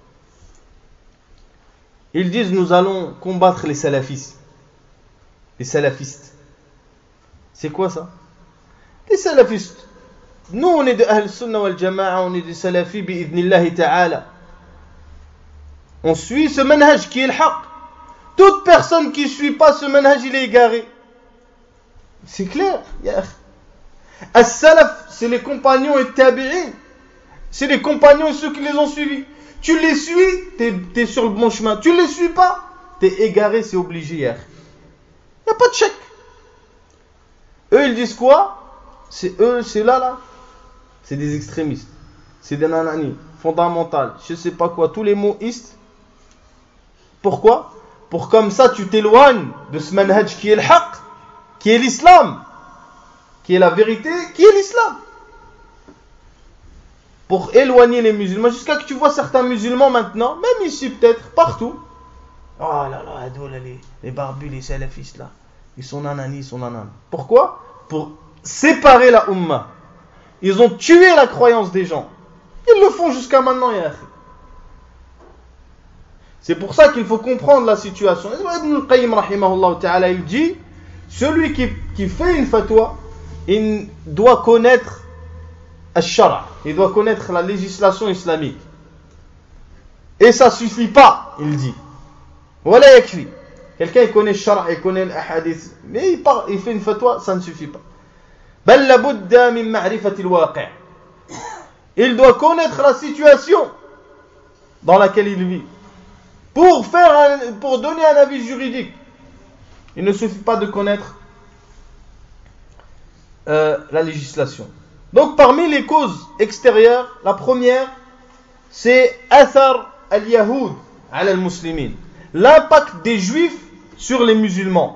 Speaker 1: Ils disent nous allons combattre les salafistes. Les salafistes. C'est quoi ça? Les salafistes. Nous on est de Ahl Sunnah wal Jama'a, on est des salafis bi'idhnillahi ta'ala. On suit ce manhaj qui est le haqq. Toute personne qui ne suit pas ce manhaj, il est égaré. C'est clair. As-salaf, c'est les compagnons et tabi'in. C'est les compagnons et ceux qui les ont suivis. Tu les suis, t'es, t'es sur le bon chemin. Tu les suis pas, t'es égaré, c'est obligé. Il n'y a pas de chèque. Eux, ils disent quoi? C'est eux, c'est là, là. C'est des extrémistes. C'est des nanani, fondamentales. Je sais pas quoi, tous les mots istes. Pourquoi? Pour comme ça tu t'éloignes de ce manhaj qui est le haqq, qui est l'islam, qui est la vérité, qui est l'islam. Pour éloigner les musulmans, jusqu'à que tu vois certains musulmans maintenant, même ici peut-être, partout. Oh là là, les, les barbus, les salafistes là, ils sont nanani, ils sont nanani. Pourquoi? Pour séparer la umma. Ils ont tué la croyance des gens. Ils le font jusqu'à maintenant, ya akhi. C'est pour ça qu'il faut comprendre la situation. Ibn al-Qayyim rahimahullah ta'ala, il dit, celui qui, qui fait une fatwa, il doit connaître al-shara', il doit connaître la législation islamique. Et ça suffit pas, il dit. Voilà yakfi. Quelqu'un il connaît al-shara', il connaît l'ahadith, mais il, parle, il fait une fatwa, ça ne suffit pas. Bal la budda min ma'rifati al-waqi'. Il doit connaître la situation dans laquelle il vit. Pour, faire un, pour donner un avis juridique, il ne suffit pas de connaître euh, la législation. Donc parmi les causes extérieures, la première, c'est athar al-yahoud ala al-muslimin, l'impact des juifs sur les musulmans.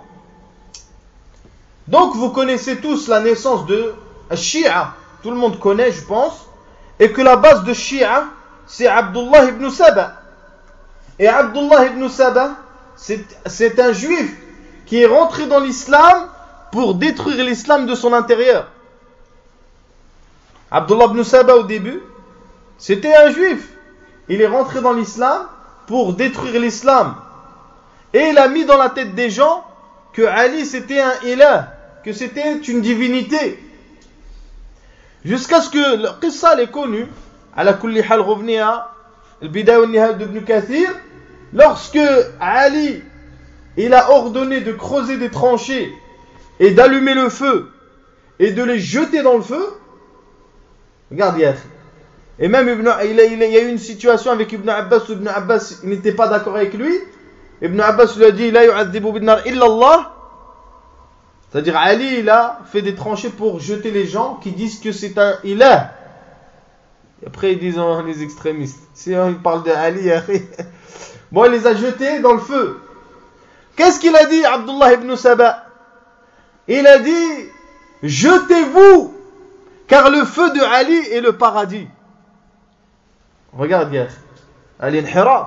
Speaker 1: Donc vous connaissez tous la naissance de Shia, tout le monde connaît je pense, et que la base de Shia, c'est Abdullah ibn Saba. Et Abdullah ibn Saba, c'est, c'est un juif qui est rentré dans l'islam pour détruire l'islam de son intérieur. Abdullah ibn Saba au début, c'était un juif. Il est rentré dans l'islam pour détruire l'islam. Et il a mis dans la tête des gens que Ali c'était un ilah, que c'était une divinité. Jusqu'à ce que le qissa est connu, à la kulli hal revenez à Al-Bidaya wa Nihaya d'Ibn Kathir, lorsque Ali il a ordonné de creuser des tranchées et d'allumer le feu et de les jeter dans le feu. Regarde, Yahya. Et même Ibn, il, a, il y a eu une situation avec Ibn Abbas où Ibn Abbas il n'était pas d'accord avec lui. Ibn Abbas lui a dit la yu'adhibu bin-nar illa Allah. C'est-à-dire Ali il a fait des tranchées pour jeter les gens qui disent que c'est un ilah. Et après ils disent oh, les extrémistes. Si on parle de Ali, bon il les a jetés dans le feu. Qu'est-ce qu'il a dit Abdullah ibn Saba? Il a dit jetez-vous car le feu de Ali est le paradis. Regarde, gars. Al-inhiraf.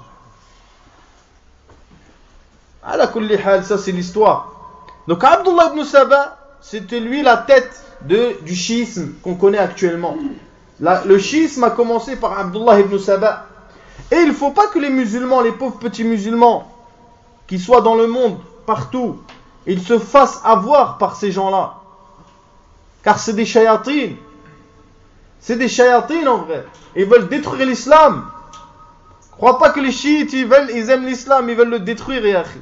Speaker 1: Ala kulli hal, ça c'est l'histoire. Donc Abdullah ibn Saba, c'était lui la tête de, du chiisme qu'on connaît actuellement. La, le chiisme a commencé par Abdullah ibn Saba. Et il ne faut pas que les musulmans, les pauvres petits musulmans, qui soient dans le monde, partout, ils se fassent avoir par ces gens-là. Car c'est des shayatines. C'est des shayatines en vrai. Ils veulent détruire l'islam. Crois pas que les chiites, ils, veulent, ils aiment l'islam, ils veulent le détruire, yakhi.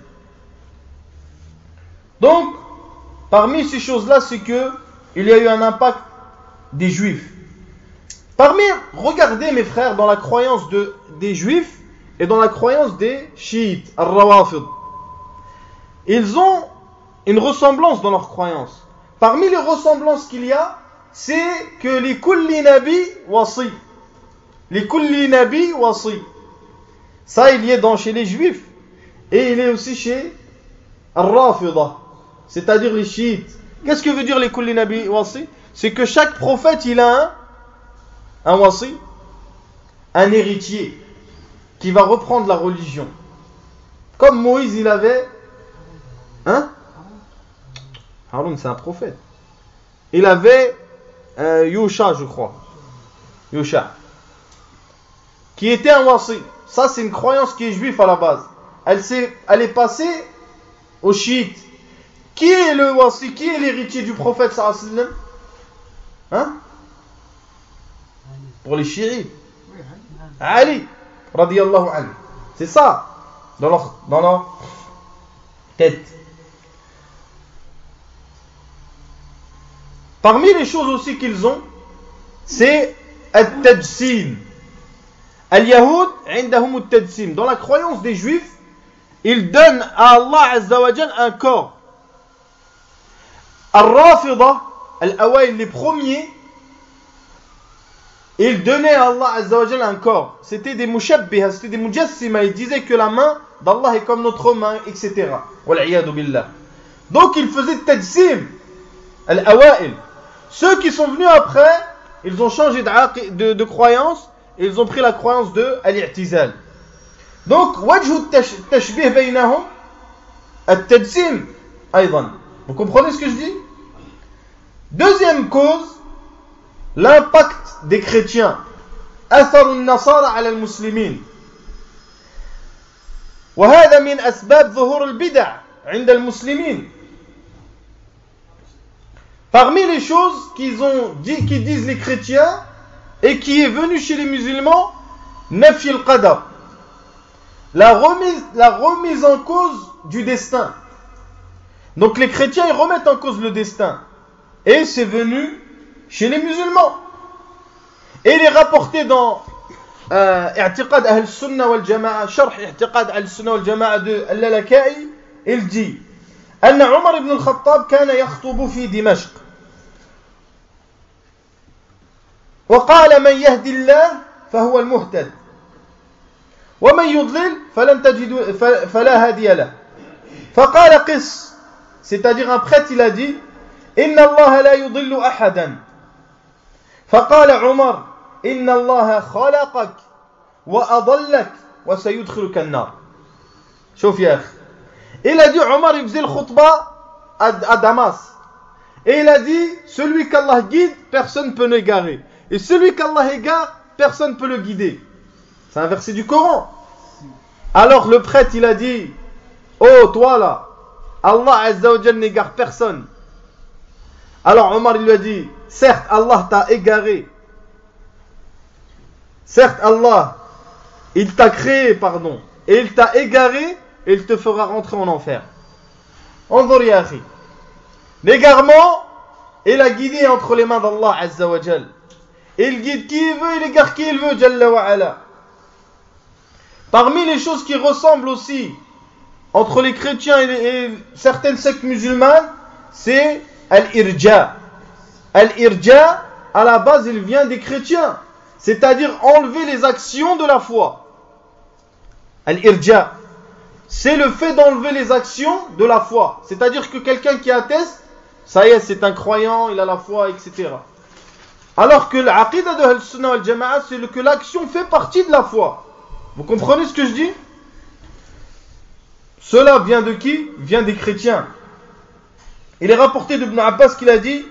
Speaker 1: Donc, parmi ces choses-là, c'est que il y a eu un impact des juifs. Parmi, regardez mes frères, dans la croyance de, des juifs et dans la croyance des chiites, al-rawafid. Ils ont une ressemblance dans leur croyance. Parmi les ressemblances qu'il y a, c'est que les kulli nabi wasi. Les kulli nabi wasi. Ça, il y est dans, chez les juifs. Et il est aussi chez al-rafida. C'est-à-dire les chiites. Qu'est-ce que veut dire les kulli nabi wasi? C'est que chaque prophète, il a un, un wasi, un héritier, qui va reprendre la religion. Comme Moïse, il avait... Hein? Haroun, c'est un prophète. Il avait euh, Yusha, je crois. Yusha. Qui était un wasi. Ça, c'est une croyance qui est juive à la base. Elle, s'est, elle est passée aux chiites. Qui est le wasi? Qui est l'héritier du prophète sallallahu alayhi wa sallam? Hein? Pour les chiites. Ali, radiyallahu anhu. C'est ça, dans leur, dans leur tête. Parmi les choses aussi qu'ils ont, c'est al-tajsim. Al-Yahoud, indahum al-tajsim. Dans la croyance des Juifs, ils donnent à Allah Azza wa Jal un corps. Al-Rafida, al-Awaïl, les premiers, ils donnaient à Allah Azza wa Jal un corps. C'était des mushabbiha, c'était des mujassima. Ils disaient que la main d'Allah est comme notre main, et cetera. Wal'iyadu billah. Donc ils faisaient tajsim, al-Awaïl. Ceux qui sont venus après, ils ont changé de, de, de croyance, et ils ont pris la croyance de al-i'tizal. Donc, wajhu tashbih baynahum, al-tajsim, aydan. Vous comprenez ce que je dis? Deuxième cause, l'impact des chrétiens. أثر النصارى على المسلمين. وهذا من أسباب ظهور البدع عند المسلمين. Parmi les choses qu'ils ont dit, qui disent les chrétiens et qui est venu chez les musulmans, nafi al-qadar, la remise, la remise en cause du destin. Donc les chrétiens ils remettent en cause le destin et c'est venu chez les musulmans. Et il est rapporté dans I'tiqad Ahl Sunnah wal Jama'a, Sharh I'tiqad Ahl Sunnah wal Jama'a de Al-Lalaka'i, il dit أن عمر بن الخطاب كان يخطب في دمشق وقال من يهدي الله فهو المهتد ومن يضلل فلن تجد فلا هادي له فقال قس, c'est-à-dire un prêtre il a dit إن الله لا يضل أحدا فقال عمر إن الله خلقك وأضلك وسيدخلك النار. شوف يا أخي, il a dit, Omar il faisait le khutbah à, à Damas et il a dit, celui qu'Allah guide personne ne peut l'égarer et celui qu'Allah égare personne ne peut le guider. C'est un verset du Coran. Alors le prêtre il a dit, oh toi là, Allah Azza wa Jal n'égare personne. Alors Omar il lui a dit, certes Allah t'a égaré, certes Allah il t'a créé, pardon, et il t'a égaré et il te fera rentrer en enfer. Anzur ya akhi, l'égarement et la guidée entre les mains d'Allah Azza wa Jal. Il guide qui il veut, il égare qui il veut, Jalla wa ala. Parmi les choses qui ressemblent aussi entre les chrétiens et, les, et certaines sectes musulmanes, c'est al-irja. Al-irja, à la base, il vient des chrétiens, c'est-à-dire enlever les actions de la foi. Al-irja, c'est le fait d'enlever les actions de la foi. C'est-à-dire que quelqu'un qui atteste, ça y est, c'est un croyant, il a la foi, et cetera. Alors que l'aqida de Al-Sunnah wal-Jama'a, c'est que l'action fait partie de la foi. Vous comprenez ce que je dis? Cela vient de qui? Vient des chrétiens. Il est rapporté d'Ibn Abbas qu'il a dit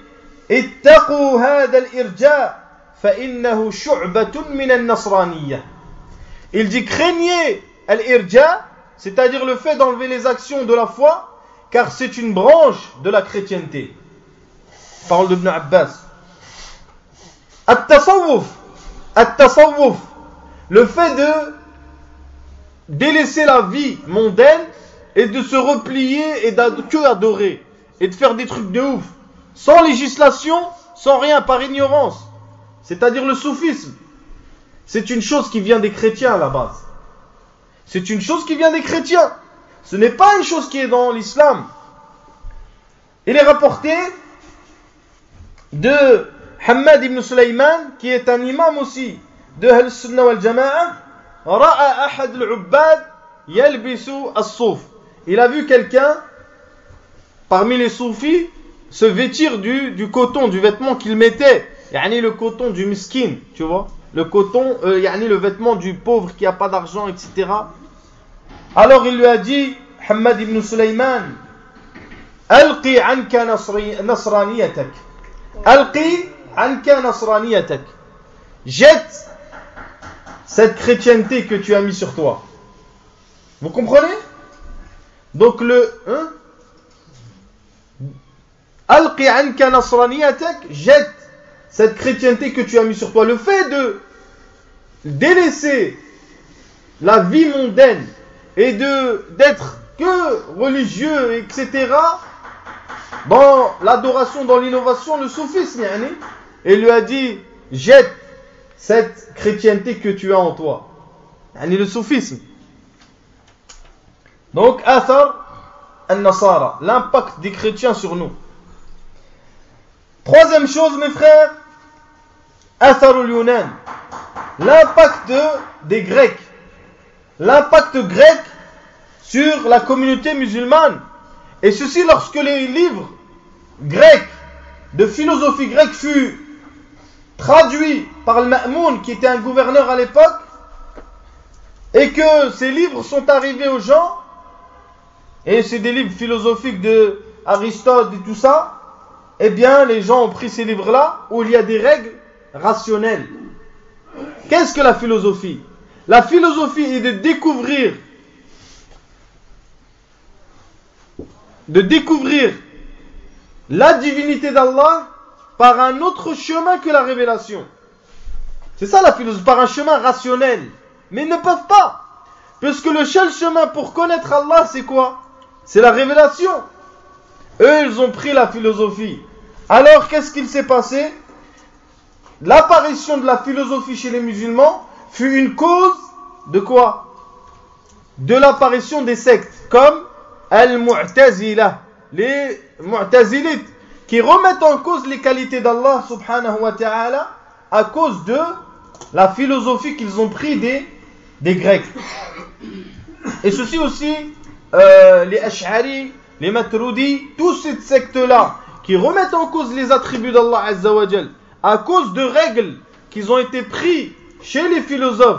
Speaker 1: Ittaqu hada al-irja fa innahu shu'batun min al-nasraniyya. Il dit craignez al-irja, c'est-à-dire le fait d'enlever les actions de la foi, car c'est une branche de la chrétienté. Parole d'Ibn Abbas. At-tasawwuf, at-tasawwuf, le fait de délaisser la vie mondaine et de se replier et que adorer et de faire des trucs de ouf, sans législation, sans rien, par ignorance. C'est-à-dire le soufisme. C'est une chose qui vient des chrétiens à la base. C'est une chose qui vient des chrétiens. Ce n'est pas une chose qui est dans l'islam. Il est rapporté de Hammad ibn Sulaiman, qui est un imam aussi de Ahl Sunnah wal Jama'a. Ra'a ahad al-ubbad yalbisu as-souf. Il a vu quelqu'un parmi les soufis se vêtir du, du coton, du vêtement qu'il mettait. Yani le coton du miskin, tu vois. Le coton, euh, yani le vêtement du pauvre qui n'a pas d'argent, et cetera. Alors il lui a dit, Hammad ibn Sulaiman, Alqi anka nasraniyatak. Alqi anka nasraniyatak. Jette cette chrétienté que tu as mis sur toi. Vous comprenez? Donc le hein? Alqi anka nasraniyatak, jette cette chrétienté que tu as mis sur toi. Le fait de délaisser la vie mondaine et de d'être que religieux, et cetera, dans l'adoration, dans l'innovation, le soufisme, yani, et lui a dit, jette cette chrétienté que tu as en toi. Yani le soufisme. Donc, athar al-nasara, l'impact des chrétiens sur nous. Troisième chose, mes frères, athar al-yunan, l'impact de, des Grecs. L'impact grec sur la communauté musulmane. Et ceci lorsque les livres grecs, de philosophie grecque, furent traduits par le Ma'moun, qui était un gouverneur à l'époque, et que ces livres sont arrivés aux gens, et c'est des livres philosophiques de Aristote et tout ça, eh bien les gens ont pris ces livres-là, où il y a des règles rationnelles. Qu'est-ce que la philosophie? La philosophie est de découvrir de découvrir la divinité d'Allah par un autre chemin que la révélation. C'est ça la philosophie, par un chemin rationnel. Mais ils ne peuvent pas. Parce que le seul chemin pour connaître Allah, c'est quoi? C'est la révélation. Eux, ils ont pris la philosophie. Alors, qu'est-ce qu'il s'est passé? L'apparition de la philosophie chez les musulmans fut une cause de quoi? De l'apparition des sectes, comme Al-Mu'tazila, les Mu'tazilites, qui remettent en cause les qualités d'Allah subhanahu wa ta'ala à cause de la philosophie qu'ils ont pris des, des Grecs. Et ceci aussi, euh, les Ash'ari, les Maturidi, tous ces sectes-là, qui remettent en cause les attributs d'Allah Azza wa Jal, à cause de règles qui ont été prises chez les philosophes,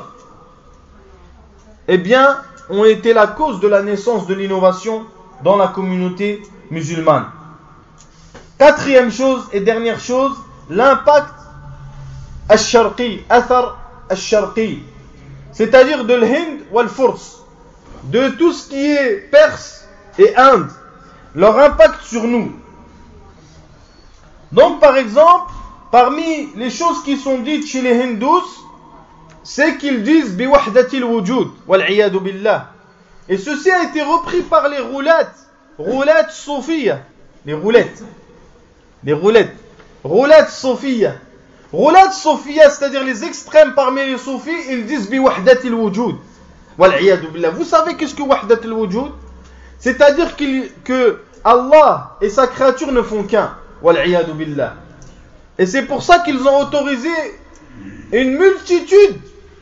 Speaker 1: eh bien, ont été la cause de la naissance de l'innovation dans la communauté musulmane. Quatrième chose et dernière chose, l'impact al-sharqi, athar al-sharqi, c'est-à-dire de l'Hind ou al-Furs, de tout ce qui est Perse et Inde, leur impact sur nous. Donc, par exemple, parmi les choses qui sont dites chez les hindous, c'est qu'ils disent bi wahdatil wujud wal iyadu billah. Et ceci a été repris par les roulettes, roulettes soufiyya, les roulettes, les roulettes, roulettes soufiyya, roulettes soufiyya, c'est-à-dire les extrêmes parmi les soufis, ils disent bi wahdatil wujud wal iyadu billah. Vous savez qu'est-ce que wahdatil wujud? C'est-à-dire qu'il, que Allah et sa créature ne font qu'un, wal iyadu billah. Et c'est pour ça qu'ils ont autorisé une multitude,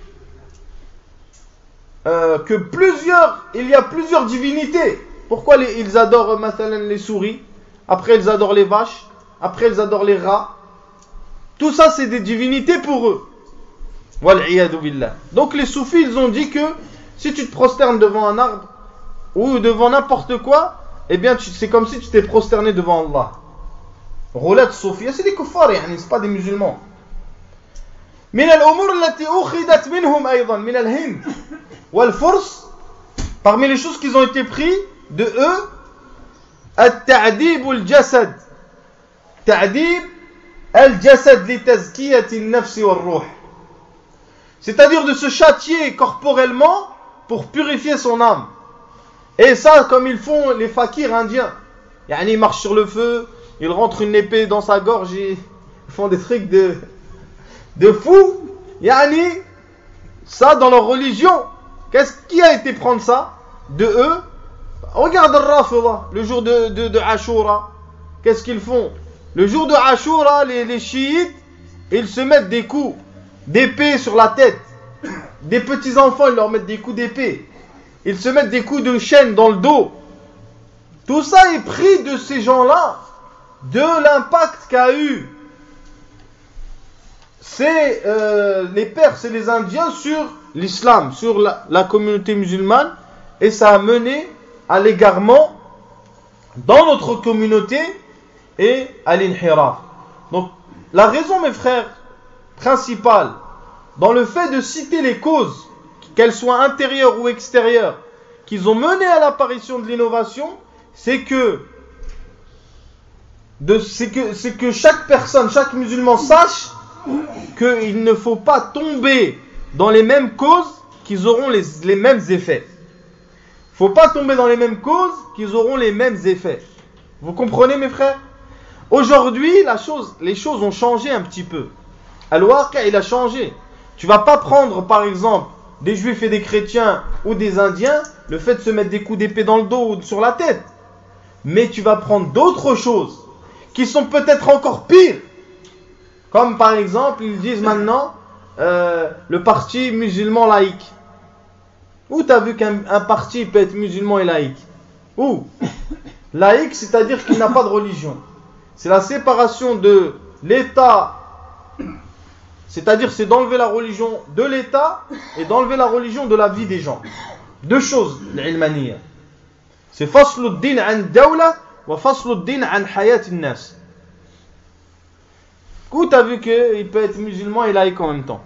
Speaker 1: euh, que plusieurs, il y a plusieurs divinités. Pourquoi les, ils adorent mathalan les souris, après ils adorent les vaches, après ils adorent les rats. Tout ça c'est des divinités pour eux. Wal'iyadu billah. Donc les soufis ils ont dit que si tu te prosternes devant un arbre ou devant n'importe quoi, eh bien tu, c'est comme si tu t'es prosterné devant Allah. Roulette soufia, c'est des kuffars, c'est pas des musulmans. من الأمور التي أخذت منهم أيضا من الهند والفرس, parmi les choses qu'ils ont été pris de eux, التعذيب الجسد, تعذيب الجسد لتزكية النفس والروح, c'est-à-dire de se châtier corporellement pour purifier son âme. Et ça, comme ils font les fakirs indiens, yani ils marchent sur le feu, ils rentrent une épée dans sa gorge et ils font des trucs de de fou, yani ça dans leur religion. Qu'est-ce qui a été prendre ça de eux? Regarde le Rafida, le jour de, de, de Ashura. Qu'est-ce qu'ils font? Le jour de Ashura, les, les chiites, ils se mettent des coups d'épée sur la tête. Des petits enfants, ils leur mettent des coups d'épée. Ils se mettent des coups de chaîne dans le dos. Tout ça est pris de ces gens-là, de l'impact qu'a eu c'est euh, les Perses et les Indiens sur l'islam, sur la, la communauté musulmane, et ça a mené à l'égarement dans notre communauté et à l'inhiraf. Donc la raison, mes frères, principale dans le fait de citer les causes, qu'elles soient intérieures ou extérieures, qu'ils ont mené à l'apparition de l'innovation, c'est que, de, c'est que, c'est que chaque personne, chaque musulman sache qu'il ne faut pas tomber dans les mêmes causes qu'ils auront les, les mêmes effets. Il ne faut pas tomber dans les mêmes causes qu'ils auront les mêmes effets. Vous comprenez, mes frères? Aujourd'hui, la chose, les choses ont changé un petit peu. Al-Waqi', il a changé. Tu ne vas pas prendre, par exemple, des juifs et des chrétiens ou des indiens, le fait de se mettre des coups d'épée dans le dos ou sur la tête. Mais tu vas prendre d'autres choses qui sont peut-être encore pires. Comme par exemple, ils disent maintenant euh, le parti musulman laïque. Où tu as vu qu'un un parti peut être musulman et laïque? Où? Laïque, c'est-à-dire qu'il n'a pas de religion. C'est la séparation de l'État, c'est-à-dire c'est d'enlever la religion de l'État et d'enlever la religion de la vie des gens. Deux choses, l'ilmaniya. C'est faslu ad-din an dawla wa faslu ad-din an hayat an-nas. Où tu as vu qu'il peut être musulman et laïque en même temps?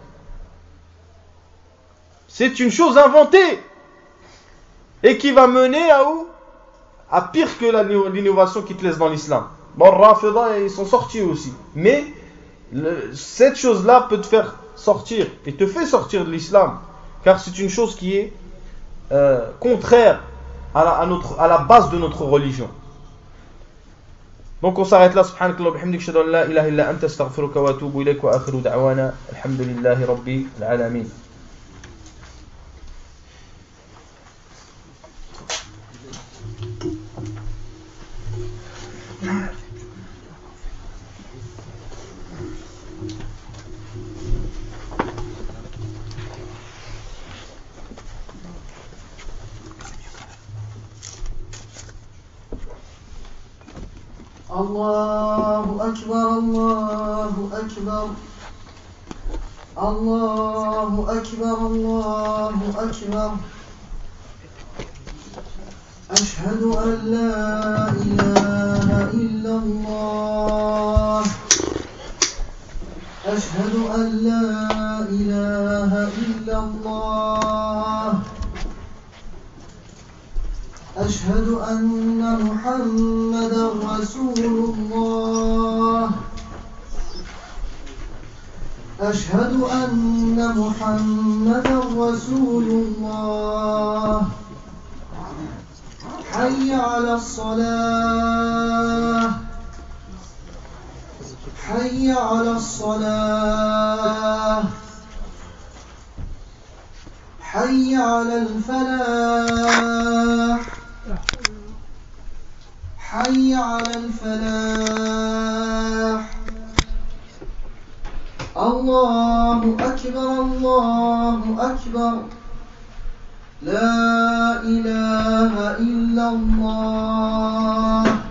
Speaker 1: C'est une chose inventée et qui va mener à où? À pire que la, l'innovation qui te laisse dans l'islam. Bon, Rafida, ils sont sortis aussi. Mais le, cette chose-là peut te faire sortir et te fait sortir de l'islam. Car c'est une chose qui est euh, contraire à la, à, notre, à la base de notre religion. Donc on s'arrête là. Subhanakallah wa bihamdik, shadu an la ilaha illa anta, astaghfiruka wa atubu ilayk, wa akhiru da'wana alhamdulillahi rabbil alamin.
Speaker 2: الله أكبر الله أكبر الله أكبر الله أكبر أشهد أن لا إله إلا الله أشهد أن لا إله إلا الله أشهد أن محمدا رسول الله أشهد أن محمدا رسول الله حي على الصلاة حي على الصلاة حي على الفلاح حي على الفلاح الله أكبر الله أكبر لا إله إلا الله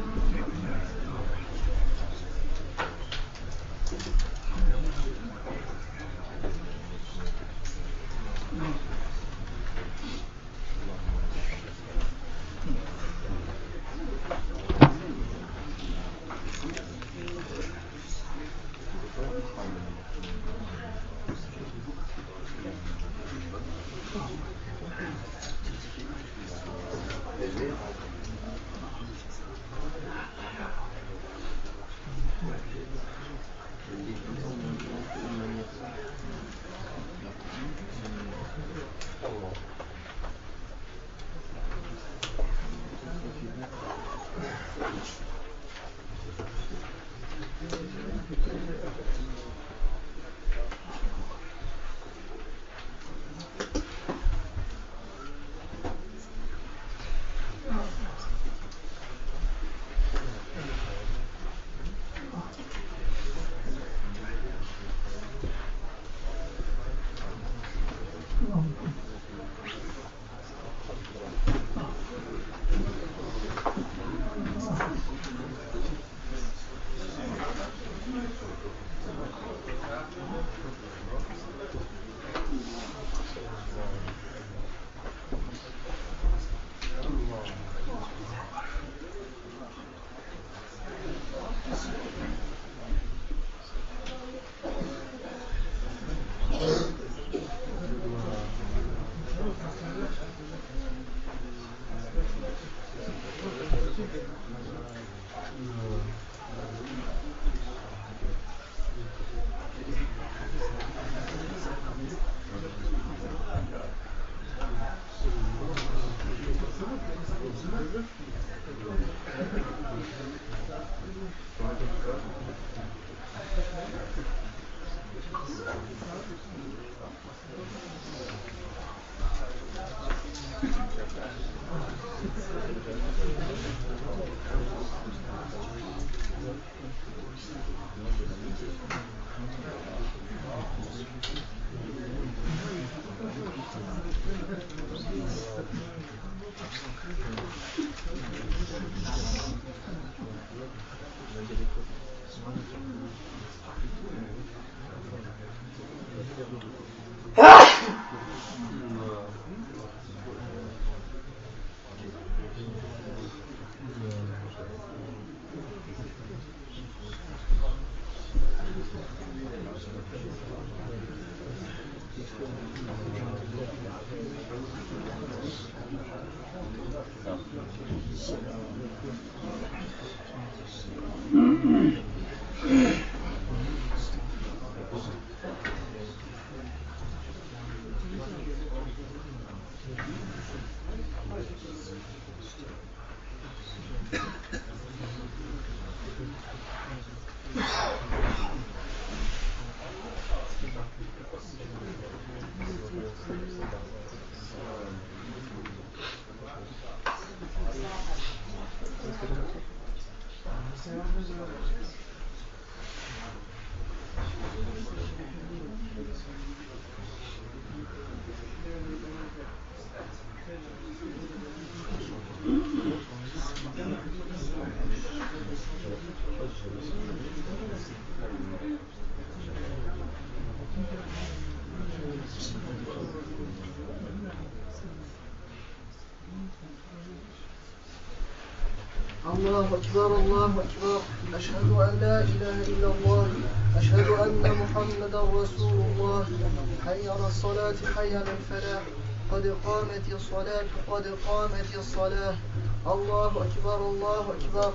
Speaker 2: الله أكبر الله أكبر أشهد أن لا إله إلا الله أشهد أن محمدا رسول الله حي على الصلاة حي على الفلاح قد قامت الصلاة قد قامت الصلاة الله أكبر الله أكبر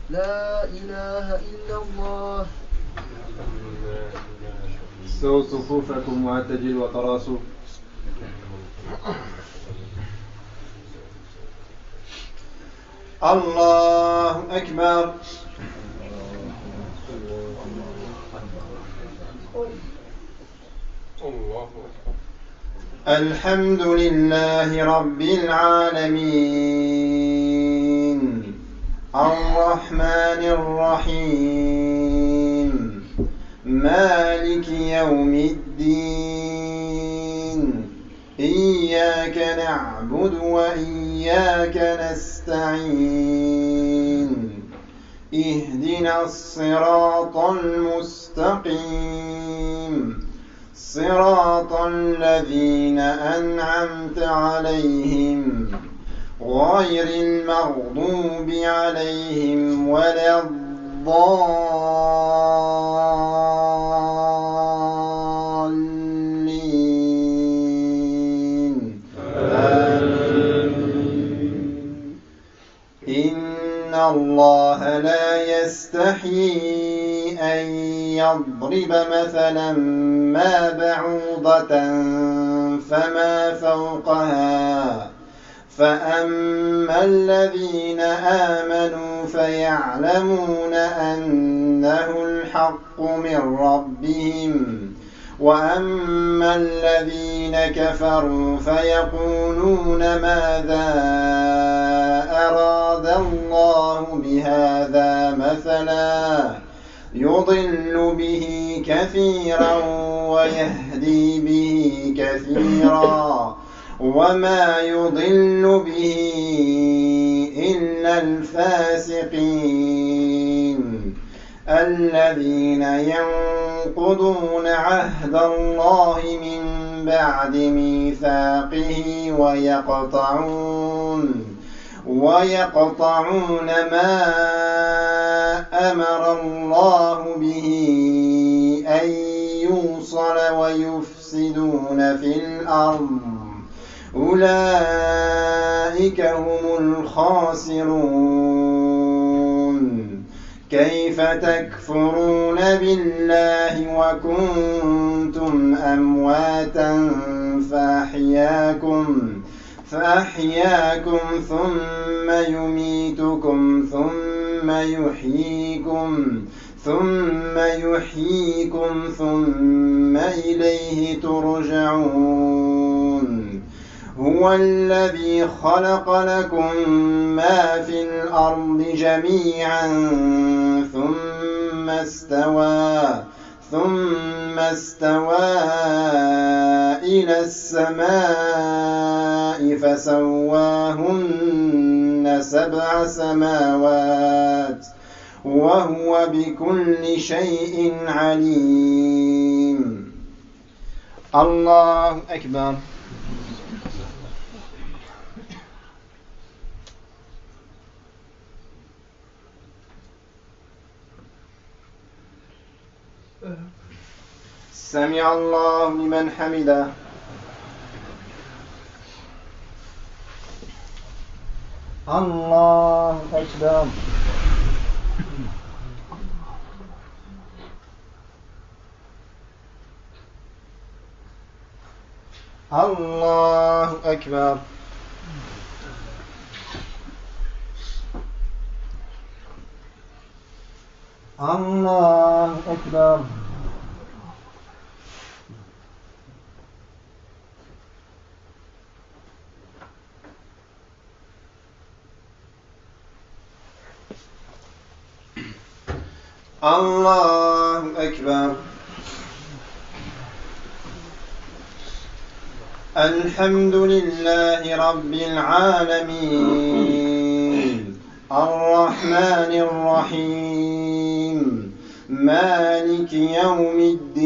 Speaker 2: لا إله إلا الله.
Speaker 3: استووا صفوفكم واعتدلوا وتراصوا. الله أكبر. الحمد لله رب العالمين الرحمن الرحيم مالك يوم الدين إياك نعبد وإياك نستعين اهدنا الصراط المستقيم صراط الذين أنعمت عليهم غير المغضوب عليهم ولا الضالين آمين. إن الله لا يستحيي أن يضرب مثلا ما بعوضة فما فوقها فأما الذين آمنوا فيعلمون أنه الحق من ربهم وأما الذين كفروا فيقولون ماذا أراد الله بهذا مثلا يضل به كثيرا ويهدي به كثيرا وما يضل به إلا الفاسقين الذين ينقضون عهد الله من بعد ميثاقه ويقطعون ويقطعون ما أمر الله به أن يوصل ويفسدون في الأرض أولئك هم الخاسرون كيف تكفرون بالله وكنتم أمواتا فأحياكم فأحياكم ثم يميتكم ثم يحييكم ثم يحييكم ثم إليه ترجعون هو الذي خلق لكم ما في الأرض جميعا ثم استوى ثم استوى إلى السماء فسواهن سبع سماوات وهو بكل شيء عليم. الله أكبر. سمع الله لمن حمده. الله أكبر. الله أكبر. الله أكبر. الله أكبر. الحمد لله رب العالمين الرحمن الرحيم مالك يوم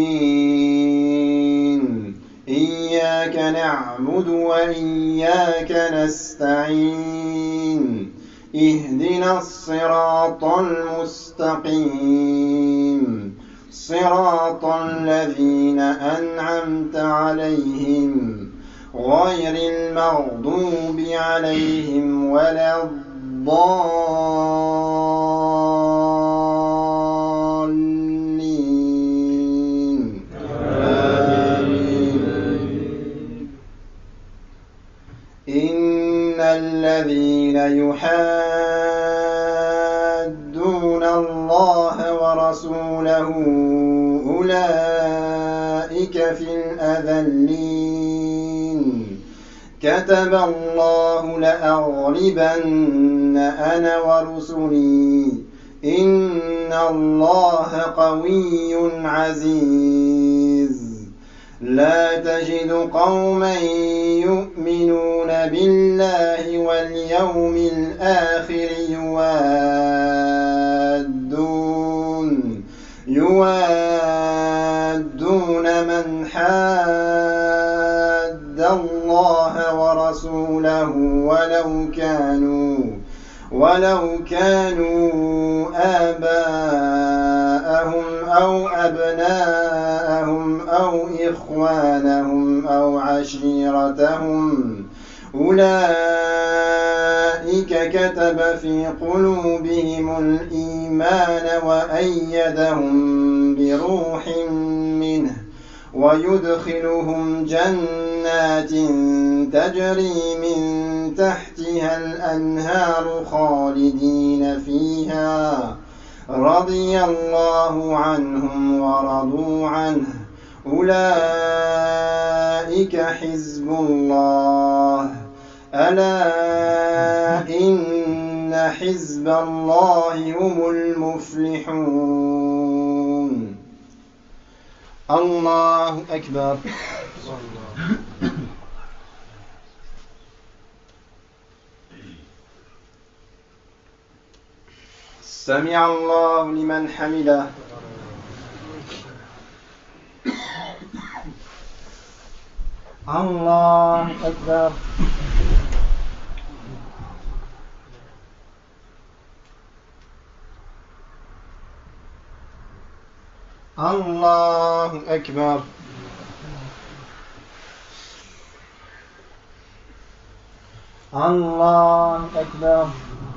Speaker 3: الدين إياك نعبد وإياك نستعين اهدنا الصراط المستقيم صراط الذين أنعمت عليهم غير المغضوب عليهم ولا الضالين آمين. إن الذين يحادون الله ورسوله أولئك في الأذلين كتب الله لأغلبن أنا ورسلي إن الله قوي عزيز. لا تجد قوما يؤمنون بالله واليوم الآخر يوادون يوادون من حاد الله ورسوله ولو كانوا ولو كانوا آباءهم أو أبناءهم أو إخوانهم أو عشيرتهم أولئك كتب في قلوبهم الإيمان وأيدهم بروح منه ويدخلهم جنات تجري من تحتها الأنهار خالدين فيها رضي الله عنهم ورضوا عنه أولئك حزب الله ألا إن حزب الله هم المفلحون الله أكبر. سمع الله لمن حمده. الله أكبر. الله أكبر. الله أكبر.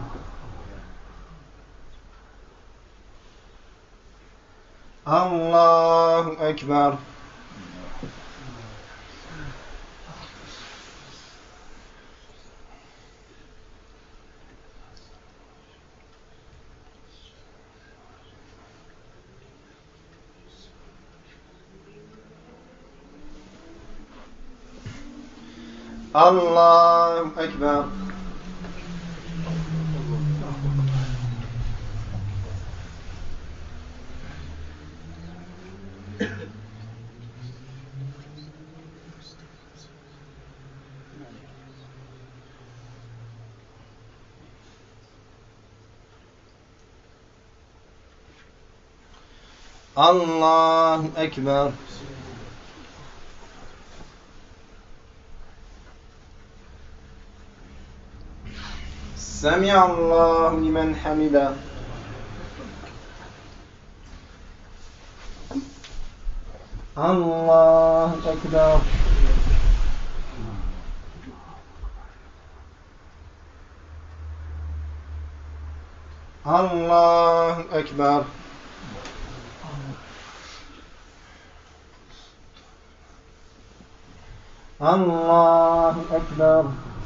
Speaker 3: الله أكبر. الله أكبر. الله أكبر. سمع الله لمن حمده. الله أكبر. الله أكبر. الله أكبر.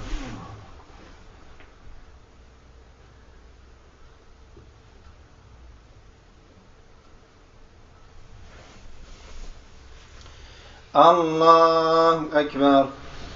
Speaker 3: الله أكبر.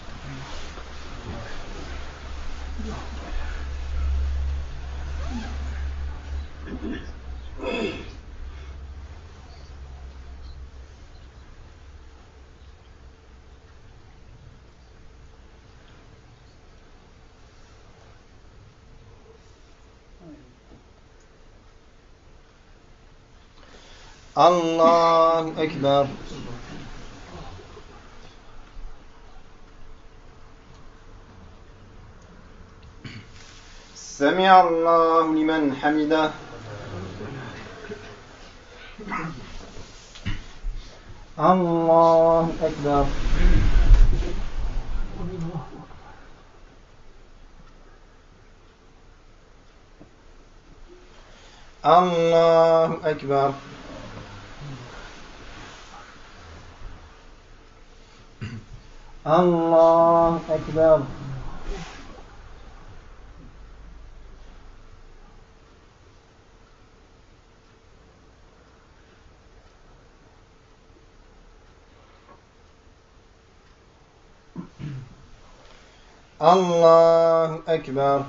Speaker 3: الله أكبر. سمع الله لمن حمده. الله أكبر. الله أكبر. الله أكبر. الله أكبر.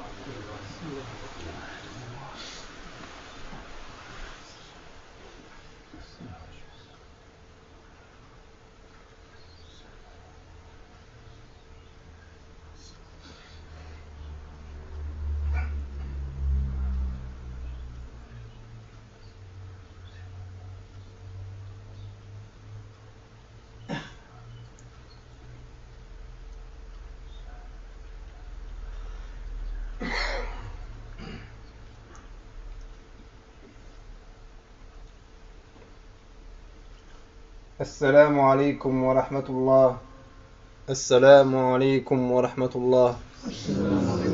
Speaker 3: السلام عليكم ورحمة الله. السلام عليكم ورحمة الله.